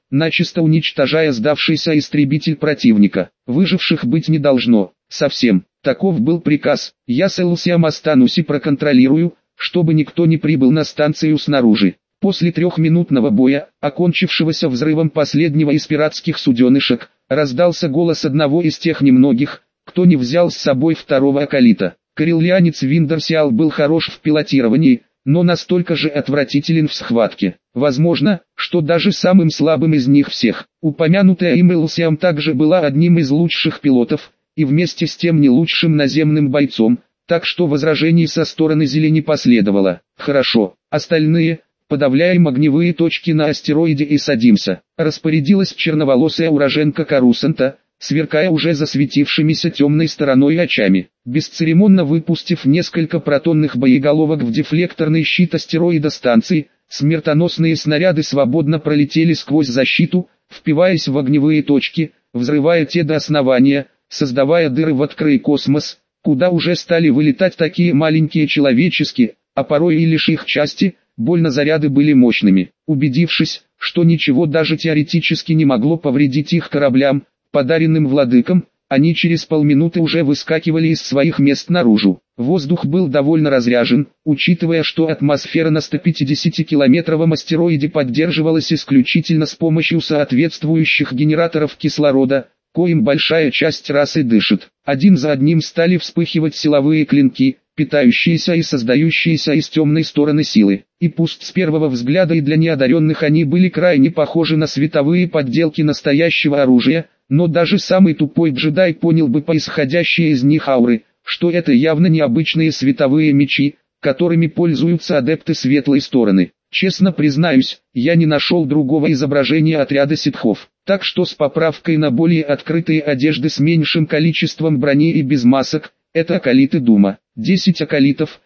начисто уничтожая сдавшийся истребитель противника. Выживших быть не должно, совсем. Таков был приказ. Я с Элсием останусь и проконтролирую, чтобы никто не прибыл на станцию снаружи. После трехминутного боя, окончившегося взрывом последнего из пиратских суденышек, раздался голос одного из тех немногих, кто не взял с собой второго акалита. Кореллианец Виндерсиал был хорош в пилотировании, но настолько же отвратителен в схватке. Возможно, что даже самым слабым из них всех. Упомянутая им Элсиам также была одним из лучших пилотов, и вместе с тем не лучшим наземным бойцом, так что возражений со стороны Зили не последовало. Хорошо, остальные, подавляем огневые точки на астероиде и садимся. Распорядилась черноволосая уроженка Карусанта, сверкая уже засветившимися темной стороной очами. Бесцеремонно выпустив несколько протонных боеголовок в дефлекторный щит астероида станции, смертоносные снаряды свободно пролетели сквозь защиту, впиваясь в огневые точки, взрывая те до основания, создавая дыры в открытый космос, куда уже стали вылетать такие маленькие человеческие, а порой и лишь их части. Больно заряды были мощными. Убедившись, что ничего даже теоретически не могло повредить их кораблям, подаренным владыкам, они через полминуты уже выскакивали из своих мест наружу. Воздух был довольно разряжен, учитывая, что атмосфера на 150-километровом астероиде поддерживалась исключительно с помощью соответствующих генераторов кислорода, коим большая часть расы дышит. Один за одним стали вспыхивать силовые клинки, питающиеся и создающиеся из темной стороны силы. И пусть с первого взгляда и для неодаренных они были крайне похожи на световые подделки настоящего оружия, но даже самый тупой джедай понял бы по исходящей из них ауры, что это явно необычные световые мечи, которыми пользуются адепты светлой стороны. Честно признаюсь, я не нашел другого изображения отряда ситхов, так что с поправкой на более открытые одежды с меньшим количеством брони и без масок, это акалиты Дума. 10 акалитов,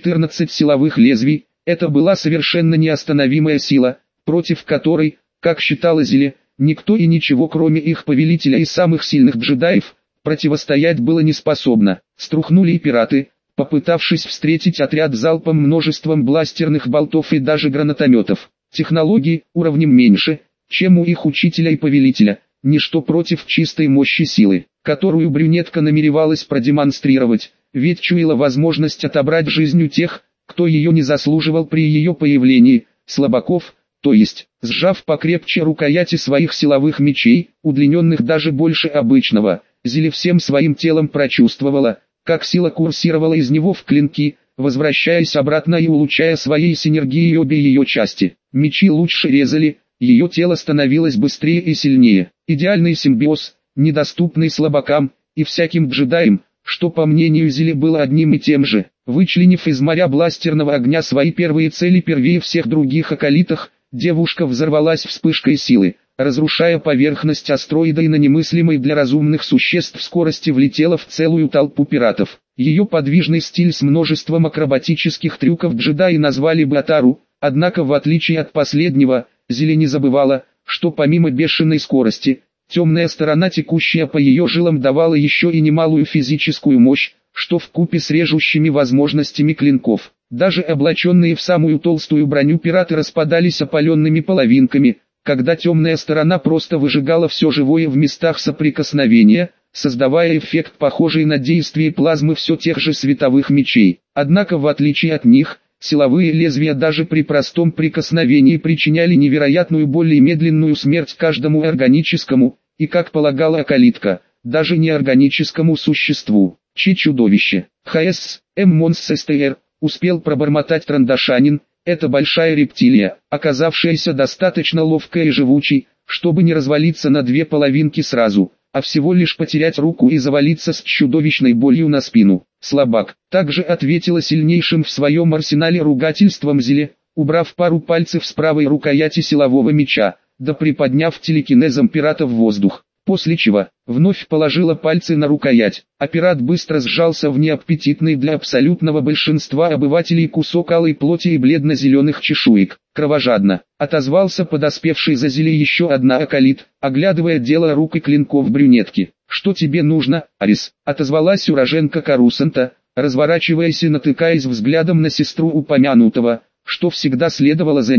14 силовых лезвий, это была совершенно неостановимая сила, против которой, как считала Зиле, никто и ничего кроме их повелителя и самых сильных джедаев, противостоять было не способно. Струхнули и пираты, попытавшись встретить отряд залпом множеством бластерных болтов и даже гранатометов. Технологии уровнем меньше, чем у их учителя и повелителя, ничто против чистой мощи силы, которую брюнетка намеревалась продемонстрировать, ведь чуяла возможность отобрать жизнь у тех, кто ее не заслуживал при ее появлении, слабаков, то есть, сжав покрепче рукояти своих силовых мечей, удлиненных даже больше обычного, Зиле всем своим телом прочувствовала, как сила курсировала из него в клинки, возвращаясь обратно и улучшая своей синергией обе ее части. Мечи лучше резали, ее тело становилось быстрее и сильнее. Идеальный симбиоз, недоступный слабакам и всяким джедаям, что по мнению Зиле было одним и тем же. Вычленив из моря бластерного огня свои первые цели первее всех других акалитах, девушка взорвалась вспышкой силы, разрушая поверхность астероида и на немыслимой для разумных существ скорости влетела в целую толпу пиратов. Ее подвижный стиль с множеством акробатических трюков джедаи назвали бы Атару, однако в отличие от последнего, Зиле не забывала, что помимо бешеной скорости, темная сторона, текущая по ее жилам, давала еще и немалую физическую мощь, что вкупе с режущими возможностями клинков. Даже облаченные в самую толстую броню пираты распадались опаленными половинками, когда темная сторона просто выжигала все живое в местах соприкосновения, создавая эффект, похожий на действие плазмы все тех же световых мечей. Однако в отличие от них, силовые лезвия даже при простом прикосновении причиняли невероятную боль и медленную смерть каждому органическому, и, как полагала акалитка, даже неорганическому существу. Чудовище. ХС, Монстр, успел пробормотать Трандашанин, это большая рептилия, оказавшаяся достаточно ловкой и живучей, чтобы не развалиться на две половинки сразу, а всего лишь потерять руку и завалиться с чудовищной болью на спину. Слабак. Также ответила сильнейшим в своем арсенале ругательством Зиле, убрав пару пальцев с правой рукояти силового меча, да приподняв телекинезом пирата в воздух. После чего, вновь положила пальцы на рукоять, а пират быстро сжался в неаппетитный для абсолютного большинства обывателей кусок алой плоти и бледно-зеленых чешуек. Кровожадно отозвался подоспевший за Зиле еще одна акалит, оглядывая дело рук и клинков брюнетки. «Что тебе нужно, Арис?» — отозвалась уроженка Карусанта, разворачиваясь и натыкаясь взглядом на сестру упомянутого, что всегда следовало за ним.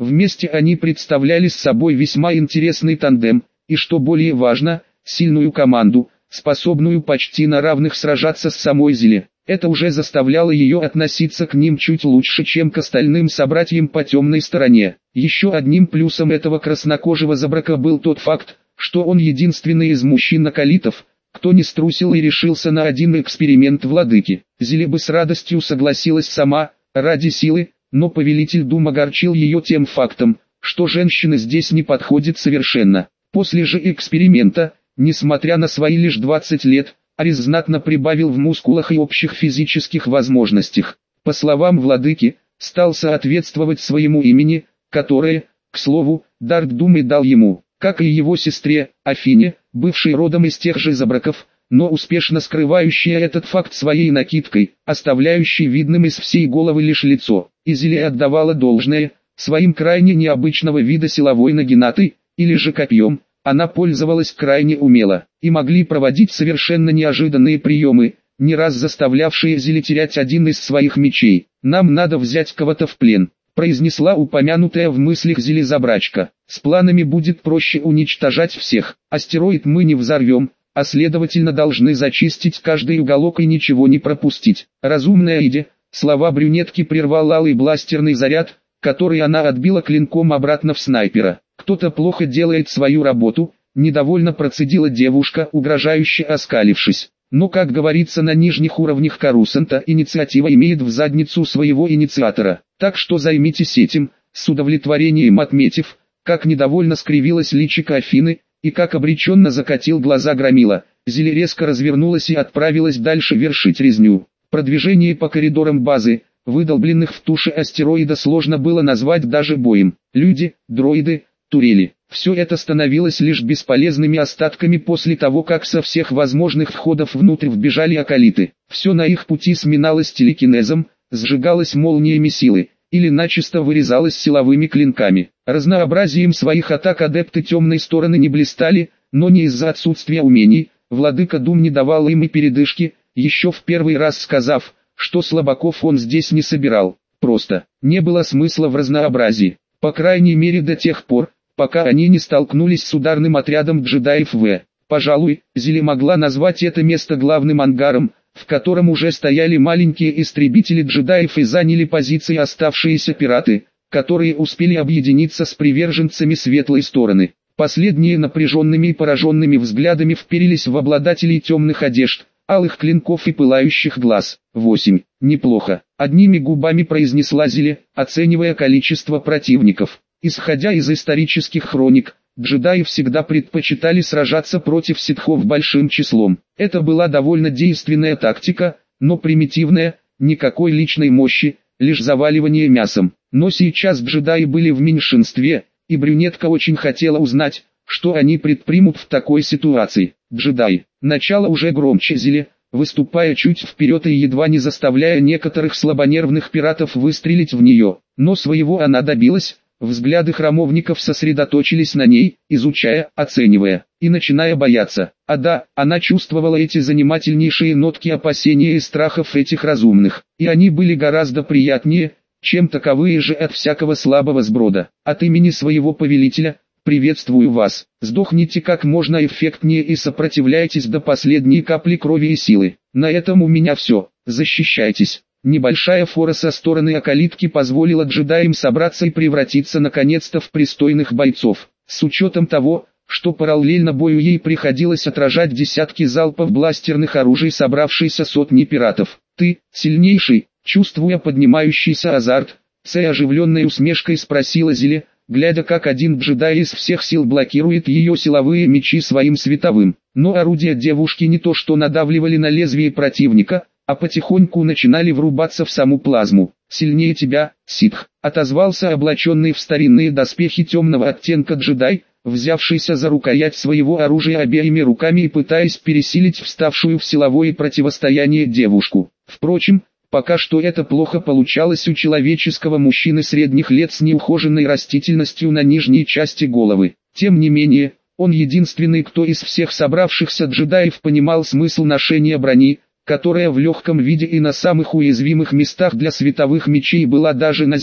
Вместе они представляли собой весьма интересный тандем, и что более важно, сильную команду, способную почти на равных сражаться с самой Зиле. Это уже заставляло ее относиться к ним чуть лучше, чем к остальным собратьям по темной стороне. Еще одним плюсом этого краснокожего забрака был тот факт, что он единственный из мужчин-акалитов, кто не струсил и решился на один эксперимент владыки. Зиле бы с радостью согласилась сама, ради силы, но повелитель Дум огорчил ее тем фактом, что женщины здесь не подходят совершенно. После же эксперимента, несмотря на свои лишь 20 лет, Арис знатно прибавил в мускулах и общих физических возможностях. По словам владыки, стал соответствовать своему имени, которое, к слову, Дарк Дум и дал ему, как и его сестре, Афине, бывшей родом из тех же забраков, но успешно скрывающая этот факт своей накидкой, оставляющей видным из всей головы лишь лицо. Изилия отдавала должное, своим крайне необычного вида силовой нагинатой, или же копьем, она пользовалась крайне умело, и могли проводить совершенно неожиданные приемы, не раз заставлявшие Зиле терять один из своих мечей. «Нам надо взять кого-то в плен», произнесла упомянутая в мыслях Зиле забрачка. «С планами будет проще уничтожать всех, астероид мы не взорвем, а следовательно должны зачистить каждый уголок и ничего не пропустить». Разумная идея, слова брюнетки прервал алый бластерный заряд, который она отбила клинком обратно в снайпера. «Кто-то плохо делает свою работу», недовольно процедила девушка, угрожающе оскалившись. Но, как говорится на нижних уровнях Карусанта, инициатива имеет в задницу своего инициатора. Так что займитесь этим, с удовлетворением отметив, как недовольно скривилась личико Афины, и как обреченно закатил глаза Громила. Зиле резко развернулась и отправилась дальше вершить резню. Продвижение по коридорам базы, выдолбленных в туше астероида, сложно было назвать даже боем. Люди, дроиды, турели. Все это становилось лишь бесполезными остатками после того, как со всех возможных входов внутрь вбежали акалиты. Все на их пути сминалось телекинезом, сжигалось молниями силы, или начисто вырезалось силовыми клинками. Разнообразием своих атак адепты темной стороны не блистали, но не из-за отсутствия умений. Владыка Дум не давал им и передышки, еще в первый раз сказав, что слабаков он здесь не собирал. Просто не было смысла в разнообразии. По крайней мере до тех пор, пока они не столкнулись с ударным отрядом джедаев В. Пожалуй, Зиле могла назвать это место главным ангаром, в котором уже стояли маленькие истребители джедаев и заняли позиции оставшиеся пираты, которые успели объединиться с приверженцами светлой стороны. Последние напряженными и пораженными взглядами вперились в обладателей темных одежд, алых клинков и пылающих глаз. 8. Неплохо. Одними губами произнесла Зиле, оценивая количество противников. Исходя из исторических хроник, джедаи всегда предпочитали сражаться против ситхов большим числом. Это была довольно действенная тактика, но примитивная, никакой личной мощи, лишь заваливание мясом. Но сейчас джедаи были в меньшинстве, и брюнетка очень хотела узнать, что они предпримут в такой ситуации. Джедаи. Начало уже громче Зиле, выступая чуть вперед и едва не заставляя некоторых слабонервных пиратов выстрелить в нее. Но своего она добилась. Взгляды храмовников сосредоточились на ней, изучая, оценивая, и начиная бояться. А да, она чувствовала эти занимательнейшие нотки опасения и страхов этих разумных, и они были гораздо приятнее, чем таковые же от всякого слабого сброда. От имени своего повелителя, приветствую вас, сдохните как можно эффектнее и сопротивляйтесь до последней капли крови и силы. На этом у меня все, защищайтесь. Небольшая фора со стороны акалитки позволила джедаям собраться и превратиться наконец-то в пристойных бойцов. С учетом того, что параллельно бою ей приходилось отражать десятки залпов бластерных оружий собравшейся сотни пиратов. «Ты, сильнейший?» Чувствуя поднимающийся азарт, с оживленной усмешкой спросила Зиле, глядя как один джедай из всех сил блокирует ее силовые мечи своим световым. Но орудия девушки не то что надавливали на лезвие противника, а потихоньку начинали врубаться в саму плазму. «Сильнее тебя, ситх», отозвался облаченный в старинные доспехи темного оттенка джедай, взявшийся за рукоять своего оружия обеими руками и пытаясь пересилить вставшую в силовое противостояние девушку. Впрочем, пока что это плохо получалось у человеческого мужчины средних лет с неухоженной растительностью на нижней части головы. Тем не менее, он единственный, кто из всех собравшихся джедаев понимал смысл ношения брони, которая в легком виде и на самых уязвимых местах для световых мечей была даже на Зиле,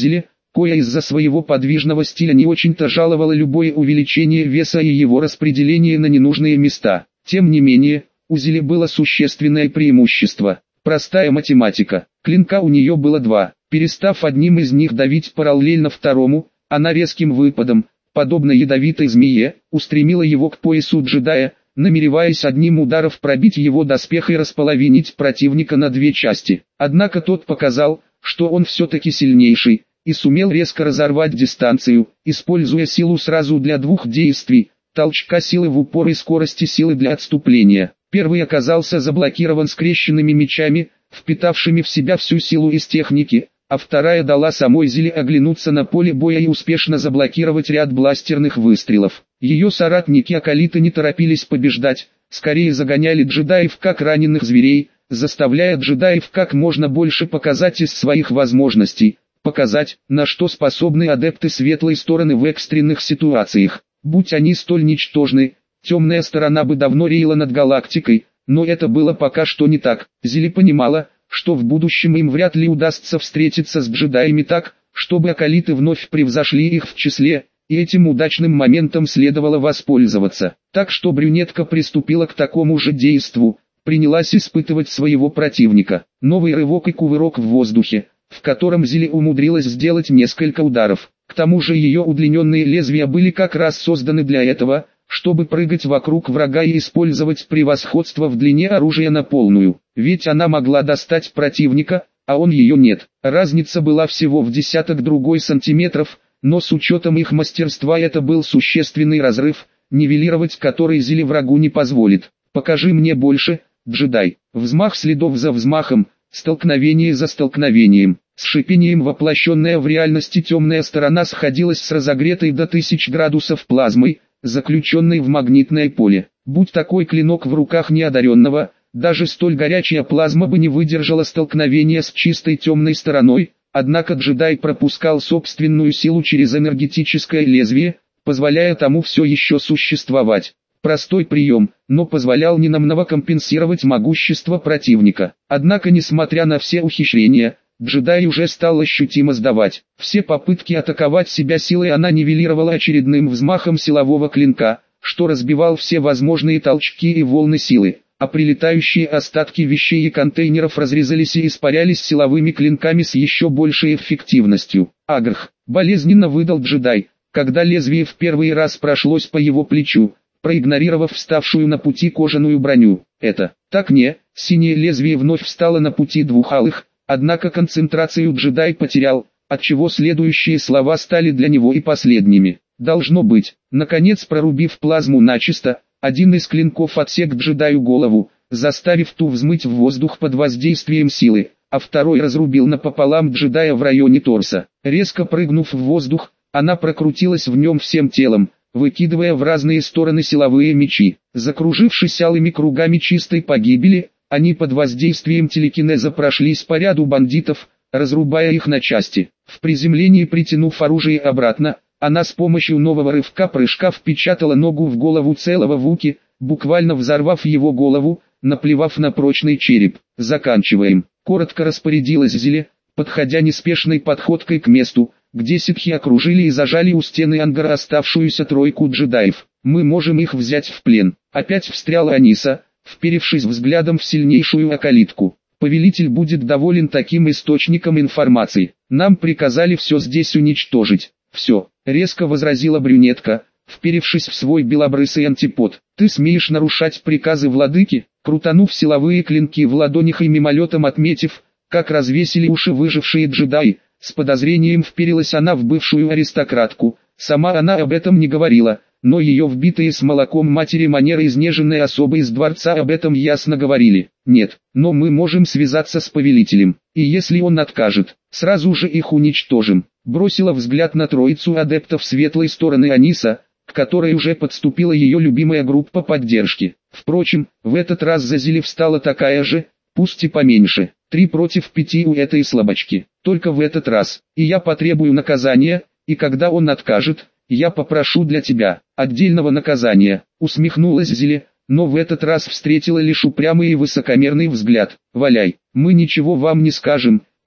кое из-за своего подвижного стиля не очень-то жаловало любое увеличение веса и его распределение на ненужные места. Тем не менее, у Зили было существенное преимущество. Простая математика. Клинка у нее было два. Перестав одним из них давить параллельно второму, она резким выпадом, подобно ядовитой змее, устремила его к поясу джедая, намереваясь одним ударом пробить его доспех и располовинить противника на две части. Однако тот показал, что он все-таки сильнейший, и сумел резко разорвать дистанцию, используя силу сразу для двух действий: толчка силы в упор и скорости силы для отступления. Первый оказался заблокирован скрещенными мечами, впитавшими в себя всю силу из техники, а вторая дала самой Зиле оглянуться на поле боя и успешно заблокировать ряд бластерных выстрелов. Ее соратники-акалиты не торопились побеждать, скорее загоняли джедаев как раненых зверей, заставляя джедаев как можно больше показать из своих возможностей, показать, на что способны адепты светлой стороны в экстренных ситуациях. Будь они столь ничтожны, темная сторона бы давно реяла над галактикой, но это было пока что не так. Зили понимала, что в будущем им вряд ли удастся встретиться с джедаями так, чтобы акалиты вновь превзошли их в числе, и этим удачным моментом следовало воспользоваться. Так что брюнетка приступила к такому же действу, принялась испытывать своего противника. Новый рывок и кувырок в воздухе, в котором Зили умудрилась сделать несколько ударов. К тому же ее удлиненные лезвия были как раз созданы для этого, чтобы прыгать вокруг врага и использовать превосходство в длине оружия на полную. Ведь она могла достать противника, а он ее нет. Разница была всего в десяток другой сантиметров, но с учетом их мастерства это был существенный разрыв, нивелировать который Зили врагу не позволит. «Покажи мне больше, джедай». Взмах следов за взмахом, столкновение за столкновением. С шипением воплощенная в реальности темная сторона сходилась с разогретой до 1000 градусов плазмой, заключенной в магнитное поле. Будь такой клинок в руках неодаренного, даже столь горячая плазма бы не выдержала столкновения с чистой темной стороной, однако джедай пропускал собственную силу через энергетическое лезвие, позволяя тому все еще существовать. Простой прием, но позволял ненамного компенсировать могущество противника. Однако несмотря на все ухищрения, джедай уже стал ощутимо сдавать. Все попытки атаковать себя силой она нивелировала очередным взмахом силового клинка, что разбивал все возможные толчки и волны силы, а прилетающие остатки вещей и контейнеров разрезались и испарялись силовыми клинками с еще большей эффективностью. «Агрх!» — болезненно выдал джедай, когда лезвие в первый раз прошлось по его плечу, проигнорировав вставшую на пути кожаную броню. Это так не, синее лезвие вновь встало на пути двух алых, однако концентрацию джедай потерял, отчего следующие слова стали для него и последними. Должно быть, наконец прорубив плазму начисто, один из клинков отсек джедаю голову, заставив ту взмыть в воздух под воздействием силы, а второй разрубил напополам джедая в районе торса. Резко прыгнув в воздух, она прокрутилась в нем всем телом, выкидывая в разные стороны силовые мечи. Закружившись алыми кругами чистой погибели, они под воздействием телекинеза прошлись по ряду бандитов, разрубая их на части. В приземлении, притянув оружие обратно, она с помощью нового рывка-прыжка впечатала ногу в голову целого Вуки, буквально взорвав его голову, наплевав на прочный череп. «Заканчиваем», — коротко распорядилась Зиле, подходя неспешной подходкой к месту, где ситхи окружили и зажали у стены ангара оставшуюся тройку джедаев. «Мы можем их взять в плен». Опять встряла Аниса, вперевшись взглядом в сильнейшую акалитку. «Повелитель будет доволен таким источником информации. Нам приказали все здесь уничтожить». «Все», — резко возразила брюнетка, вперевшись в свой белобрысый антипод. «Ты смеешь нарушать приказы владыки?» Крутанув силовые клинки в ладонях и мимолетом отметив, как развесили уши выжившие джедаи, с подозрением вперилась она в бывшую аристократку. Сама она об этом не говорила, но ее вбитые с молоком матери манеры изнеженной особы из дворца об этом ясно говорили. «Нет, но мы можем связаться с повелителем, и если он откажет, сразу же их уничтожим». Бросила взгляд на троицу адептов светлой стороны Аниса, к которой уже подступила ее любимая группа поддержки. Впрочем, в этот раз за Зили встала такая же, пусть и поменьше. 3 против 5 у этой слабачки. Только в этот раз. И я потребую наказания, и когда он откажет, я попрошу для тебя отдельного наказания. Усмехнулась Зили, но в этот раз встретила лишь упрямый и высокомерный взгляд. «Валяй, мы ничего вам не скажем»,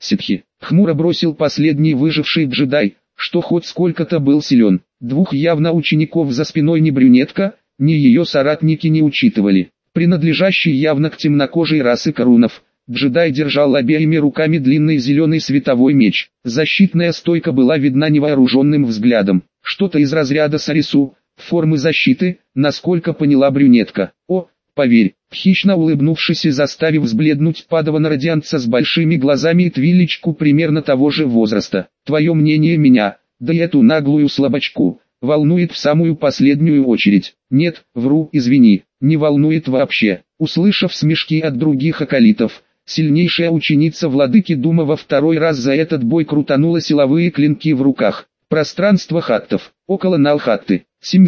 Ситхи. Хмуро бросил последний выживший джедай, что хоть сколько-то был силен. Двух явно учеников за спиной ни брюнетка, ни ее соратники не учитывали. Принадлежащий явно к темнокожей расы корунов, джедай держал обеими руками длинный зеленый световой меч. Защитная стойка была видна невооруженным взглядом. Что-то из разряда сарису, формы защиты, насколько поняла брюнетка. О, поверь, хищно улыбнувшись и заставив взбледнуть падавана-радианца с большими глазами и твилечку примерно того же возраста. Твое мнение меня, да и эту наглую слабачку, волнует в самую последнюю очередь. Нет, вру, извини, не волнует вообще. Услышав смешки от других акалитов, сильнейшая ученица владыки Дума во второй раз за этот бой крутанула силовые клинки в руках. Пространство хаттов, около Налхатты,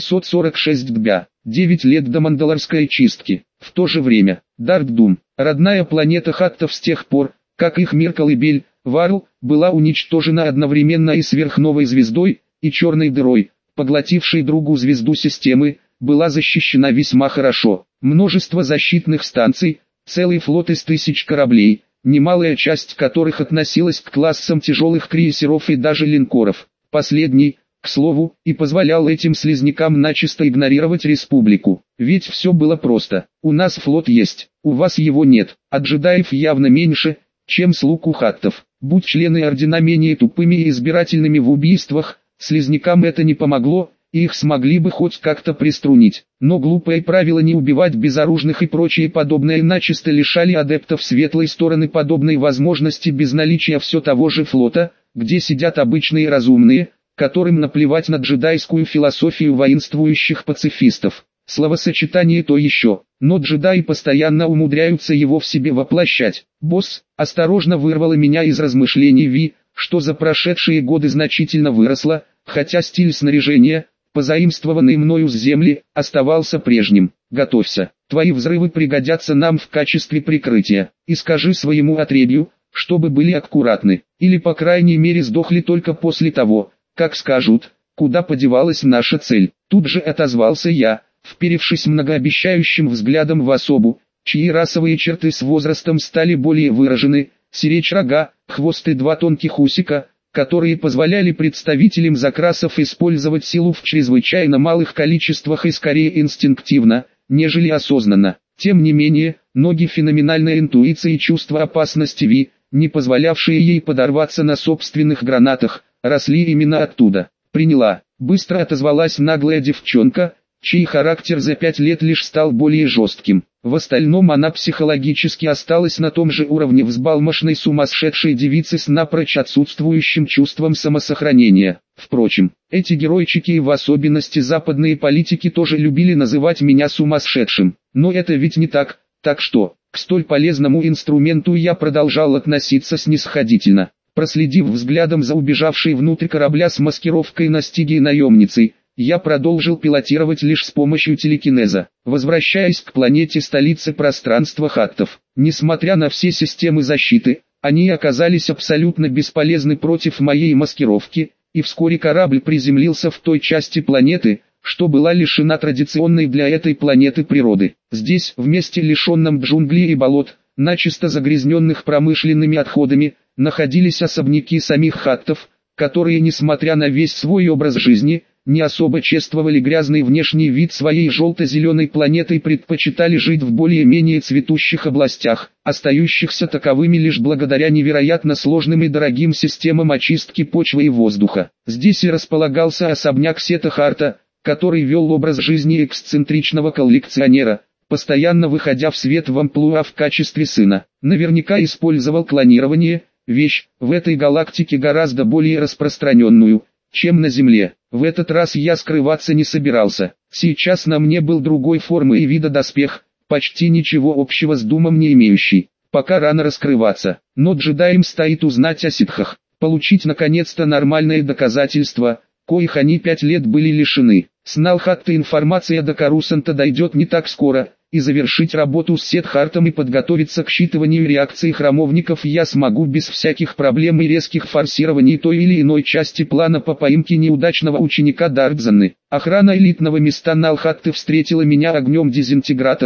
746 дбя, 9 лет до мандалорской чистки. В то же время, Дарк-Дум, родная планета хаттов с тех пор, как их мир-колыбель, Варл, была уничтожена одновременно и сверхновой звездой, и черной дырой, поглотившей другую звезду системы, была защищена весьма хорошо. Множество защитных станций, целый флот из 1000 кораблей, немалая часть которых относилась к классам тяжелых крейсеров и даже линкоров. Последний, к слову, и позволял этим слизнякам начисто игнорировать республику. Ведь все было просто. У нас флот есть, у вас его нет, а джедаев явно меньше, чем слуг у хаттов. Будь члены ордена менее тупыми и избирательными в убийствах, слизнякам это не помогло, и их смогли бы хоть как-то приструнить. Но глупое правило не убивать безоружных и прочее подобное начисто лишали адептов светлой стороны подобной возможности без наличия все того же флота, где сидят обычные разумные, которым наплевать на джедайскую философию воинствующих пацифистов. Словосочетание то еще, но джедаи постоянно умудряются его в себе воплощать. Босс, осторожно вырвала меня из размышлений Ви, что за прошедшие годы значительно выросла, хотя стиль снаряжения, позаимствованный мною с земли, оставался прежним. Готовься, твои взрывы пригодятся нам в качестве прикрытия, и скажи своему отребью, чтобы были аккуратны, или по крайней мере сдохли только после того, как скажут, куда подевалась наша цель. Тут же отозвался я, вперевшись многообещающим взглядом в особу, чьи расовые черты с возрастом стали более выражены, сиречь рога, хвост и два тонких усика, которые позволяли представителям закрасов использовать силу в чрезвычайно малых количествах и скорее инстинктивно, нежели осознанно. Тем не менее, ноги феноменальной интуиции и чувства опасности Ви, не позволявшие ей подорваться на собственных гранатах, росли именно оттуда. Приняла, быстро отозвалась наглая девчонка, чей характер за 5 лет лишь стал более жестким. В остальном она психологически осталась на том же уровне взбалмошной сумасшедшей девицы с напрочь отсутствующим чувством самосохранения. Впрочем, эти геройчики и в особенности западные политики тоже любили называть меня сумасшедшим. Но это ведь не так, так что, к столь полезному инструменту я продолжал относиться снисходительно. Проследив взглядом за убежавшей внутрь корабля с маскировкой Настиги и наемницей, я продолжил пилотировать лишь с помощью телекинеза, возвращаясь к планете столицы пространства хаттов. Несмотря на все системы защиты, они оказались абсолютно бесполезны против моей маскировки, и вскоре корабль приземлился в той части планеты, что была лишена традиционной для этой планеты природы. Здесь, в месте лишенном джунглей и болот, начисто загрязненных промышленными отходами, находились особняки самих хаттов, которые, несмотря на весь свой образ жизни, не особо чествовали грязный внешний вид своей желто-зеленой планеты и предпочитали жить в более-менее цветущих областях, остающихся таковыми лишь благодаря невероятно сложным и дорогим системам очистки почвы и воздуха. Здесь и располагался особняк Сета Харта, который вел образ жизни эксцентричного коллекционера, постоянно выходя в свет в амплуа в качестве сына. Наверняка использовал клонирование, вещь, в этой галактике гораздо более распространенную, чем на Земле. В этот раз я скрываться не собирался. Сейчас на мне был другой формы и вида доспех, почти ничего общего с Думом не имеющий. Пока рано раскрываться, но джедаям стоит узнать о ситхах, получить наконец-то нормальные доказательства, коих они 5 лет были лишены. С Налхатта информация до Карусанта дойдет не так скоро, и завершить работу с Сетхартом и подготовиться к считыванию реакции храмовников я смогу без всяких проблем и резких форсирований той или иной части плана по поимке неудачного ученика Даркзаны. Охрана элитного места Налхатты встретила меня огнем дезинтеграторов,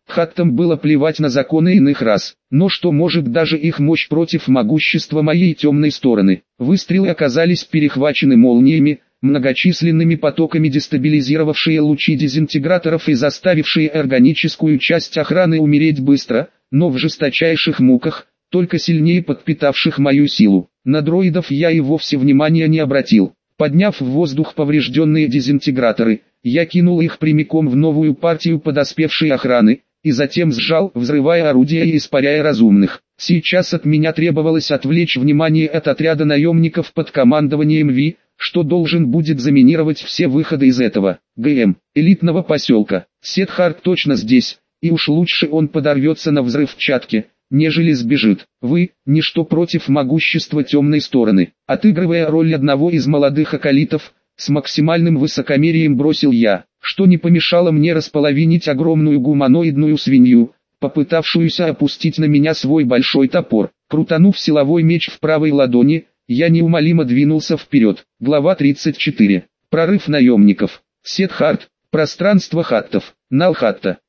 Хаттам было плевать на законы иных рас, но что может даже их мощь против могущества моей темной стороны. Выстрелы оказались перехвачены молниями, многочисленными потоками дестабилизировавшие лучи дезинтеграторов и заставившие органическую часть охраны умереть быстро, но в жесточайших муках, только сильнее подпитавших мою силу. На дроидов я и вовсе внимания не обратил. Подняв в воздух поврежденные дезинтеграторы, я кинул их прямиком в новую партию подоспевшей охраны, и затем сжал, взрывая орудия и испаряя разумных. Сейчас от меня требовалось отвлечь внимание от отряда наемников под командованием Ви, что должен будет заминировать все выходы из этого элитного поселка. Сетхарт точно здесь, и уж лучше он подорвется на взрывчатке, нежели сбежит. Вы – ничто против могущества темной стороны. Отыгрывая роль одного из молодых акалитов, с максимальным высокомерием бросил я, что не помешало мне располовинить огромную гуманоидную свинью, попытавшуюся опустить на меня свой большой топор. Крутанув силовой меч в правой ладони, я неумолимо двинулся вперед. Глава 34. Прорыв наемников. Сетхарт. Пространство хаттов. Налхатта.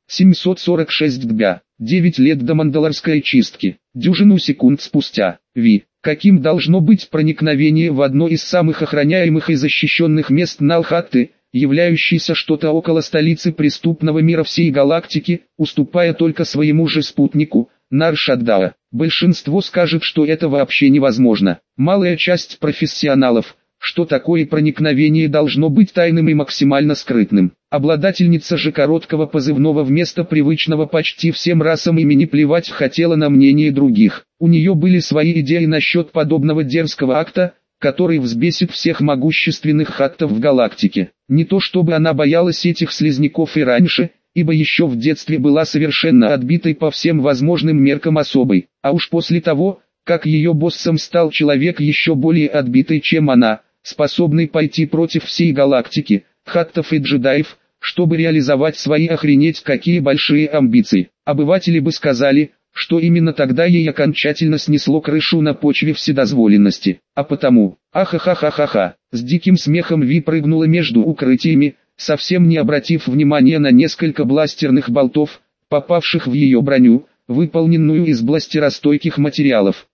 746 дбя. 9 лет до мандалорской чистки. Дюжину секунд спустя. Ви. Каким должно быть проникновение в одно из самых охраняемых и защищенных мест Налхатты, являющийся что-то около столицы преступного мира всей галактики, уступая только своему же спутнику, Нар-Шадdaa. Большинство скажет, что это вообще невозможно. Малая часть профессионалов, что такое проникновение должно быть тайным и максимально скрытным. Обладательница же короткого позывного вместо привычного почти всем расам имени плевать хотела на мнение других. У нее были свои идеи насчет подобного дерзкого акта, который взбесит всех могущественных хаттов в галактике. Не то чтобы она боялась этих слизняков и раньше, ибо еще в детстве была совершенно отбитой по всем возможным меркам особой, а уж после того, как ее боссом стал человек еще более отбитый, чем она, способный пойти против всей галактики, хаттов и джедаев, чтобы реализовать свои охренеть какие большие амбиции. Обыватели бы сказали, что именно тогда ей окончательно снесло крышу на почве вседозволенности. А потому, ахахахахаха, с диким смехом Ви прыгнула между укрытиями, совсем не обратив внимания на несколько бластерных болтов, попавших в ее броню, выполненную из бластеростойких материалов.